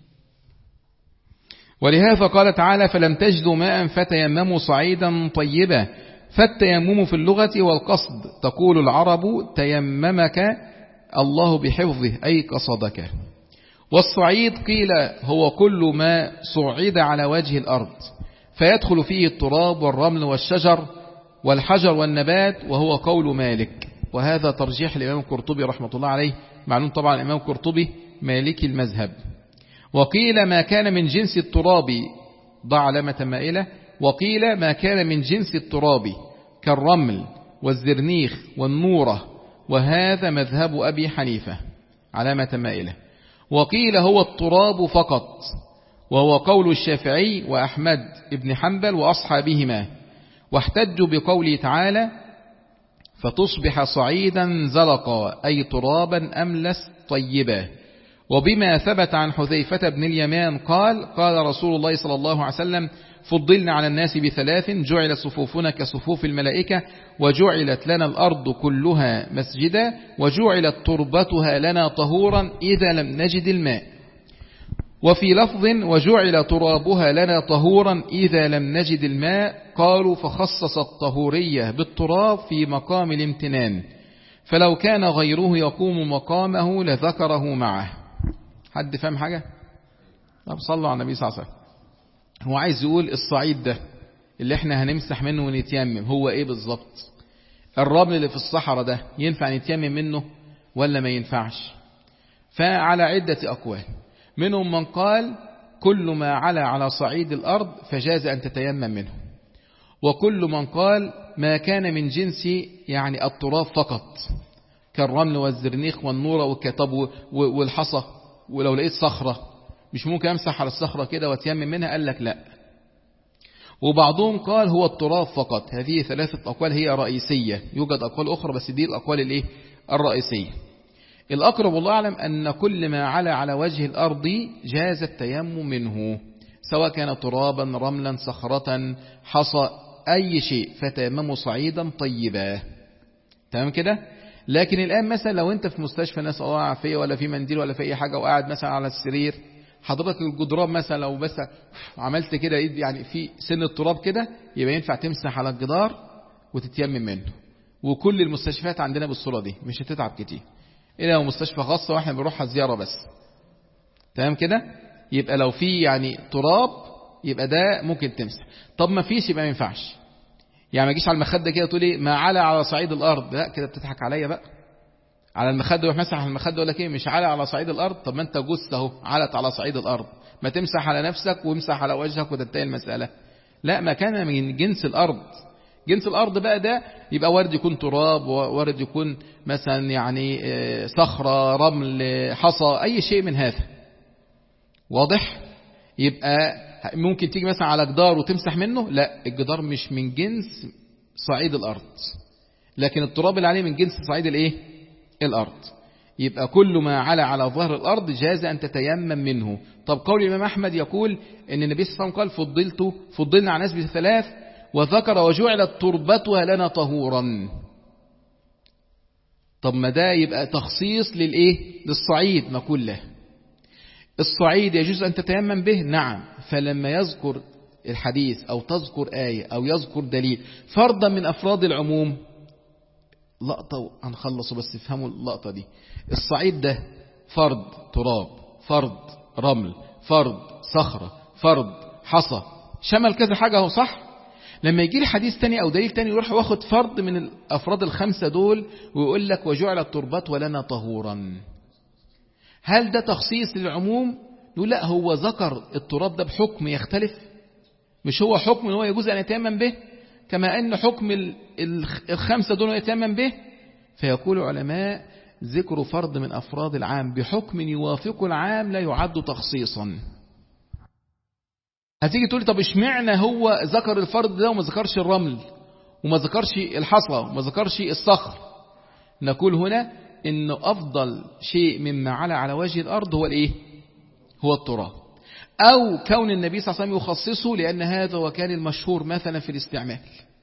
S1: ولهذا قال تعالى فلم تجدوا ماء فتيمموا صعيدا طيبا. فالتيمم في اللغة والقصد، تقول العرب تيممك الله بحفظه أي قصدك. والصعيد قيل هو كل ما صعد على وجه الأرض فيدخل فيه التراب والرمل والشجر والحجر والنبات، وهو قول مالك. وهذا ترجيح الإمام القرطبي رحمة الله عليه، معلوم طبعا الإمام القرطبي مالكي المذهب. وقيل ما كان من جنس التراب، ضع علامة مائلة، وقيل ما كان من جنس التراب كالرمل والزرنيخ والنورة، وهذا مذهب أبي حنيفة علامة مائلة. وقيل هو التراب فقط، وهو قول الشافعي وأحمد بن حنبل وأصحابهما. واحتجوا بقوله تعالى فتصبح صعيدا زلقا أي ترابا أملس طيبا. وبما ثبت عن حذيفة بن اليمان قال قال رسول الله صلى الله عليه وسلم فضلنا على الناس بثلاث، جعلت صفوفنا كصفوف الملائكة، وجعلت لنا الأرض كلها مسجدا، وجعلت تربتها لنا طهورا إذا لم نجد الماء. وفي لفظ وجعل ترابها لنا طهورا إذا لم نجد الماء. قالوا فخصص الطهورية بالتراب في مقام الامتنان، فلو كان غيره يقوم مقامه لذكره معه. حد فهم حاجة؟ طب صلوا على النبي صلى الله عليه وسلم. هو عايز يقول الصعيد ده اللي احنا هنمسح منه ونتيمم هو ايه بالظبط؟ الرمل اللي في الصحراء ده ينفع نتيمم منه ولا ما ينفعش؟ فعلى عدة أقوال، منهم من قال كل ما علا على صعيد الأرض فجاز أن تتيمم منه، وكل من قال ما كان من جنس يعني التراب فقط كالرمل والزرنيخ والنورة والكتب والحصى، ولو لقيت صخرة مش ممكن أمسح على الصخرة كده واتيمم منها؟ قال لك لا. وبعضهم قال هو التراب فقط. هذه ثلاثة أقوال هي رئيسية، يوجد أقوال أخرى بس دي الأقوال الإيه؟ الرئيسية. الأقرب والله أعلم أن كل ما علا على وجه الأرض جاز التيمم منه، سواء كان ترابا رملا صخرة حصى أي شيء، فتيمموا صعيدا طيبا. تمام كده؟ لكن الآن مثلا لو أنت في مستشفى نسأل الله العافية ولا في منديل ولا في أي حاجة وقاعد مثلا على السرير، حضرتك الجدران مثلا لو بس عملت كده يعني في سن التراب كده، يبقى ينفع تمسح على الجدار وتتيمم منه. وكل المستشفيات عندنا بالصورة دي، مش هتتعب كتير إلا لو مستشفى خاصة واحنا بنروحها زيارة بس. تمام كده؟ يبقى لو في يعني تراب يبقى ده ممكن تمسح. طب ما فيش يبقى ما ينفعش. يعني ما تجيش على المخدة كده تقول ايه ما علا على صعيد الأرض، لا كده بتضحك عليا بقى. على المخدة يروح مسح على المخدة يقول لك ايه مش علا على صعيد الأرض. طب ما انت جثة اهو علت على صعيد الأرض، ما تمسح على نفسك وامسح على وجهك وتنتهي المسألة. لا، ما كان من جنس الأرض. جنس الأرض بقى ده يبقى وارد يكون تراب، وارد يكون مثلا يعني صخرة رمل حصى أي شيء من هذا. واضح؟ يبقى ممكن تيجي مثلا على جدار وتمسح منه، لا الجدار مش من جنس صعيد الأرض، لكن التراب اللي عليه من جنس صعيد الايه؟ الأرض. يبقى كل ما على على ظهر الأرض جاز أن تتيمم منه. طب قول الإمام أحمد يقول إن النبي صلى الله عليه وسلم قال فضلت فضلنا على ناس بثلاث، وذكر وجعلت تربتها لنا طهورا. طب ما ده يبقى تخصيص للإيه؟ للصعيد. نقول له الصعيد يجوز أن تتيمم به، نعم. فلما يذكر الحديث أو تذكر آية أو يذكر دليل فرضا من أفراد العموم، لقطة هنخلصوا بس افهموا اللقطة دي. الصعيد ده فرض تراب، فرض رمل، فرض صخرة، فرض حصى، شمل كذا حاجة اهو، صح؟ لما يجي لي حديث تاني أو دليل تاني يروح واخد فرض من الأفراد الخمسة دول ويقول لك وجعل التربات ولنا طهورا. هل ده تخصيص للعموم؟ نقول لا، هو ذكر التراب ده بحكم يختلف، مش هو حكم هو يجوز أن يتيمم به كما أن حكم الخمسة دول يتيمم به. فيقول العلماء ذكر فرض من أفراد العام بحكم يوافق العام لا يعد تخصيصا. هتيجي تقولي طب اشمعنى هو ذكر الفرض ده وما ذكرش الرمل وما ذكرش الحصى وما ذكرش الصخر؟ نقول هنا إن أفضل شيء مما على على وجه الأرض هو الإيه؟ هو التراب. أو كون النبي صلى الله عليه وسلم يخصصه لأن هذا وكان المشهور مثلا في الاستعمال،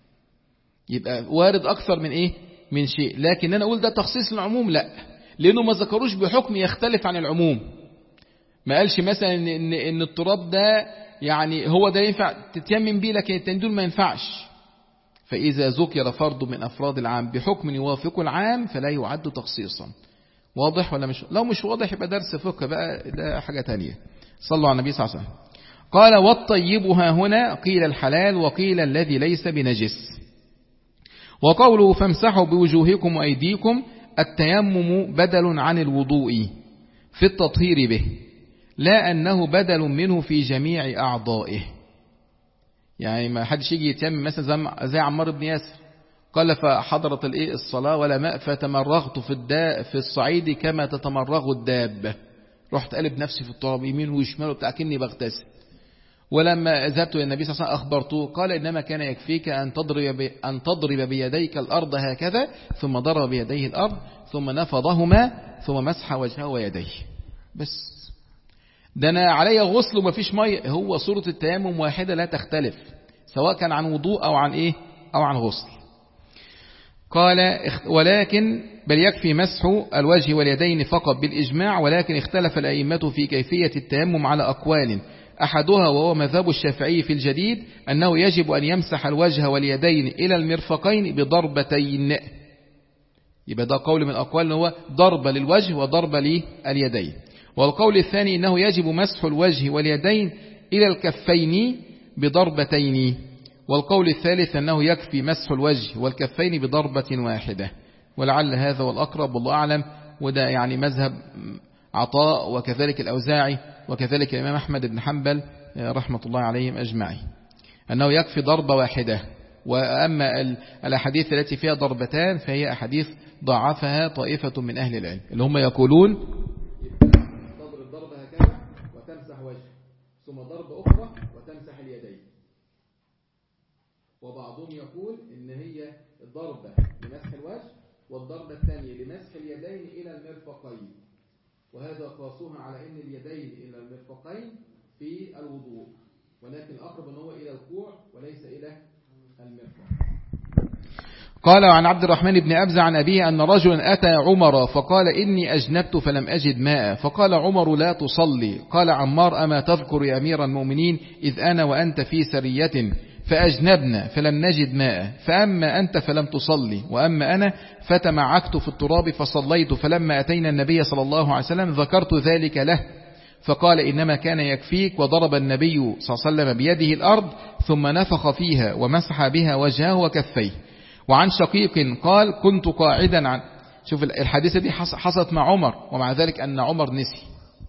S1: يبقى وارد أكثر من إيه؟ من شيء. لكن أنا أقول ده تخصيص للعموم، لا، لأنه ما ذكروش بحكم يختلف عن العموم. ما قالش مثلا إن, إن, إن التراب ده يعني هو ده ينفع تتيمم بيه لكن التاني دول ما ينفعش. فإذا ذكر فرض من أفراد العام بحكم يوافق العام فلا يعد تخصيصا. واضح ولا مش؟ لو مش واضح يبقى درس فقه بقى، ده حاجة تانية. صلوا على النبي صلى الله عليه وسلم. قال والطيبها هنا قيل الحلال وقيل الذي ليس بنجس. وقوله فامسحوا بوجوهكم وأيديكم التيمم بدل عن الوضوء في التطهير به، لا أنه بدل منه في جميع أعضائه. يعني ما حدش يجي يتيمم مثلا زي عمار بن ياسر قال فحضرت الايه الصلاة ولا ماء فتمرغت في الداء في الصعيد كما تتمرغ الدابة، رحت قلب نفسي في التراب يمين وشمال وبتاع كني بغتسل. ولما ذهبت الى النبي صلى الله عليه وسلم أخبرته قال إنما كان يكفيك أن تضرب أن تضرب بيديك الأرض هكذا، ثم ضرب بيديه الأرض ثم نفضهما ثم مسح وجهه ويديه بس. ده أنا علي غسل وما فيش مية، هو صورة التيمم واحدة لا تختلف سواء كان عن وضوء أو عن إيه أو عن غسل. قال ولكن بل يكفي مسح الوجه واليدين فقط بالإجماع، ولكن اختلف الأئمة في كيفية التيمم على أقوال، أحدها وهو مذهب الشافعي في الجديد أنه يجب أن يمسح الوجه واليدين إلى المرفقين بضربتين. يبقى ده قول من الأقوال هو ضربة للوجه وضربة لليدين. والقول الثاني أنه يجب مسح الوجه واليدين إلى الكفين بضربتين. والقول الثالث أنه يكفي مسح الوجه والكفين بضربة واحدة. ولعل هذا والأقرب والله أعلم، وده يعني مذهب عطاء وكذلك الأوزاعي وكذلك الإمام أحمد بن حنبل رحمة الله عليهم أجمعين، أنه يكفي ضربة واحدة. وأما الأحاديث التي فيها ضربتان فهي أحاديث ضعفها طائفة من أهل العلم اللي هم يقولون تضرب ضربة هكذا وتمسح وجه ثم ضربة أخرى وتمسح اليدين. وبعضهم يقول إن هي ضربة لمسح الوجه والضربة الثانية لمسح اليدين إلى المرفقين، وهذا قاسوها على أن اليدين إلى المرفقين في الوضوء، ولكن الأقرب أنه إلى الكوع وليس إلى المرفق. قال عن عبد الرحمن بن أبزة عن أبيه أن رجلا أتى عمر فقال إني أجنبت فلم أجد ماء، فقال عمر لا تصلي. قال عمار أما تذكر يا أمير المؤمنين إذ أنا وأنت في سرية فأجنبنا فلم نجد ماء، فأما أنت فلم تصلي وأما أنا فتمعكت في التراب فصليت، فلما أتينا النبي صلى الله عليه وسلم ذكرت ذلك له فقال إنما كان يكفيك، وضرب النبي صلى الله عليه وسلم بيده الأرض ثم نفخ فيها ومسح بها وجهه وكفيه. وعن شقيق قال كنت قاعدا عن شوف الحادثة دي حصلت مع عمر، ومع ذلك أن عمر نسي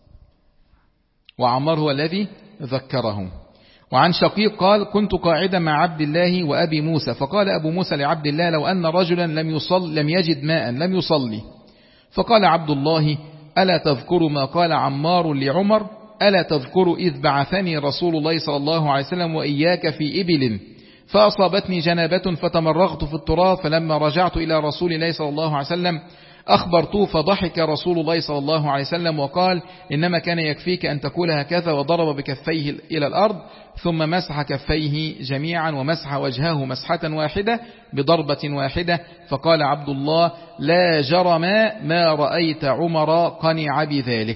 S1: وعمر هو الذي ذكره. وعن شقيق قال كنت قاعدا مع عبد الله وأبي موسى فقال أبو موسى لعبد الله لو أن رجلا لم يصل لم يجد ماء لم يصلي، فقال عبد الله ألا تذكر ما قال عمار لعمر ألا تذكر إذ بعثني رسول الله صلى الله عليه وسلم وإياك في إبل فأصابتني جنابة فتمرغت في التراب، فلما رجعت إلى رسول الله صلى الله عليه وسلم أخبرته فضحك رسول الله صلى الله عليه وسلم وقال إنما كان يكفيك أن تقول هكذا، وضرب بكفيه إلى الأرض ثم مسح كفيه جميعا ومسح وجهه مسحة واحدة بضربة واحدة. فقال عبد الله لا جرم ما رأيت عمر قنع بذلك.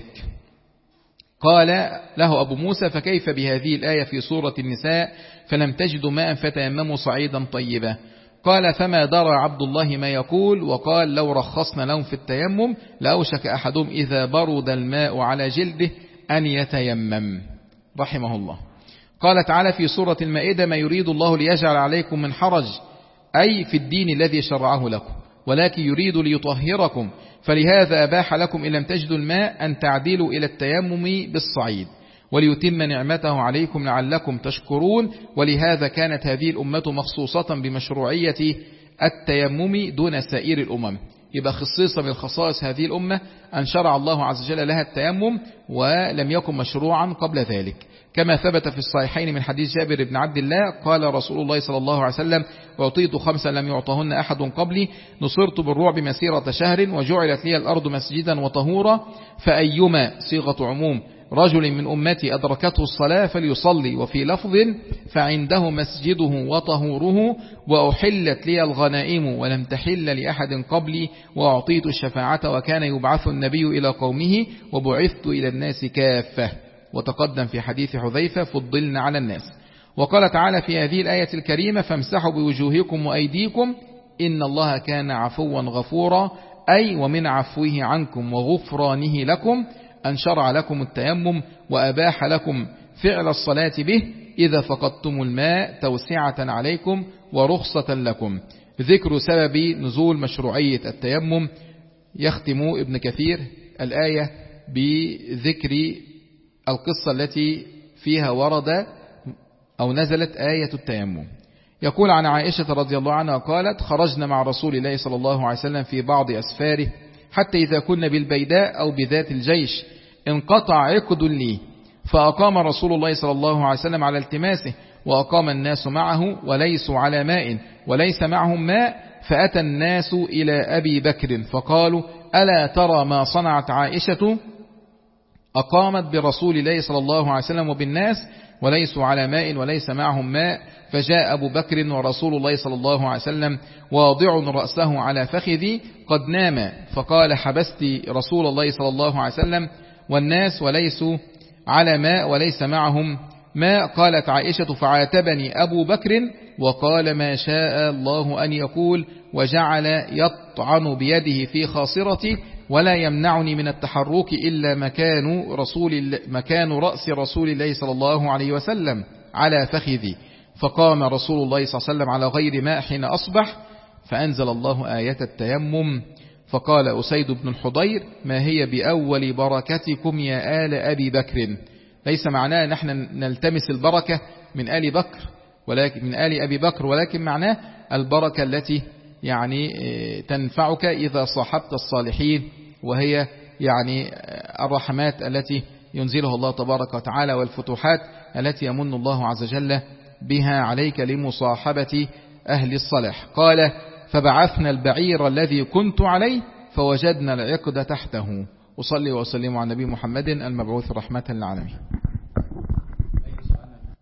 S1: قال له أبو موسى فكيف بهذه الآية في سورة النساء فلم تجدوا ماء فتيمموا صعيدا طيبا؟ قال فما درى عبد الله ما يقول، وقال لو رخصنا لهم في التيمم لأوشك أحدهم إذا برد الماء على جلده أن يتيمم رحمه الله. قال تعالى في سورة المائدة ما يريد الله ليجعل عليكم من حرج أي في الدين الذي شرعه لكم ولكن يريد ليطهركم، فلهذا أباح لكم إن لم تجدوا الماء أن تعدلوا إلى التيمم بالصعيد وليتم نعمته عليكم لعلكم تشكرون. ولهذا كانت هذه الأمة مخصوصة بمشروعية التيمم دون سائر الأمم، يبقى خصيصة من خصائص هذه الأمة أن شرع الله عز وجل لها التيمم ولم يكن مشروعا قبل ذلك، كما ثبت في الصحيحين من حديث جابر بن عبد الله قال رسول الله صلى الله عليه وسلم أعطيت خمسا لم يعطهن أحد قبلي، نصرت بالرعب مسيرة شهر وجعلت لي الأرض مسجدا وطهورا، فأيما صيغة عموم رجل من أمتي أدركته الصلاة فليصلي، وفي لفظ فعنده مسجده وطهوره، وأحلت لي الغنائم ولم تحل لأحد قبلي، وأعطيت الشفاعة وكان يبعث النبي إلى قومه وبعثت إلى الناس كافة. وتقدم في حديث حذيفة فضلنا على الناس. وقال تعالى في هذه الآية الكريمة فامسحوا بوجوهكم وأيديكم إن الله كان عفوا غفورا، أي ومن عفوه عنكم وغفرانه لكم أن شرع لكم التيمم وأباح لكم فعل الصلاة به إذا فقدتم الماء توسعة عليكم ورخصة لكم. ذكر سبب نزول مشروعية التيمم. يختم ابن كثير الآية بذكر القصة التي فيها ورد أو نزلت آية التيمم. يقول عن عائشة رضي الله عنها قالت خرجنا مع رسول الله صلى الله عليه وسلم في بعض أسفاره حتى إذا كنا بالبيداء أو بذات الجيش انقطع عقد لي، فأقام رسول الله صلى الله عليه وسلم على التماسه، وأقام الناس معه وليسوا على ماء وليس معهم ماء، فأتى الناس إلى أبي بكر فقالوا ألا ترى ما صنعت عائشة أقامت برسول الله صلى الله عليه وسلم وبالناس وليسوا على ماء وليس معهم ماء. فجاء أبو بكر ورسول الله صلى الله عليه وسلم واضع رأسه على فخذي قد نام، فقال حبست رسول الله صلى الله عليه وسلم والناس وليسوا على ماء وليس معهم ماء. قالت عائشة فعاتبني أبو بكر وقال ما شاء الله أن يقول، وجعل يطعن بيده في خاصرتي ولا يمنعني من التحرك إلا مكان رسول مكان رأس رسول الله صلى الله عليه وسلم على فخذي. فقام رسول الله صلى الله عليه وسلم على غير ماء حين أصبح، فأنزل الله آية التيمم. فقال أسيد بن الحضير ما هي بأول بركتكم يا آل أبي بكر، ليس معناه أن احنا نلتمس البركة من آل بكر ولكن من آل أبي بكر، ولكن معناه البركة التي يعني تنفعك إذا صاحبت الصالحين، وهي يعني الرحمات التي ينزلها الله تبارك وتعالى والفتوحات التي يمن الله عز وجل بها عليك لمصاحبة أهل الصلاح. قال فبعثنا البعير الذي كنت عليه فوجدنا العقد تحته. أصلي وأسلم على النبي محمد المبعوث رحمة للعالمين.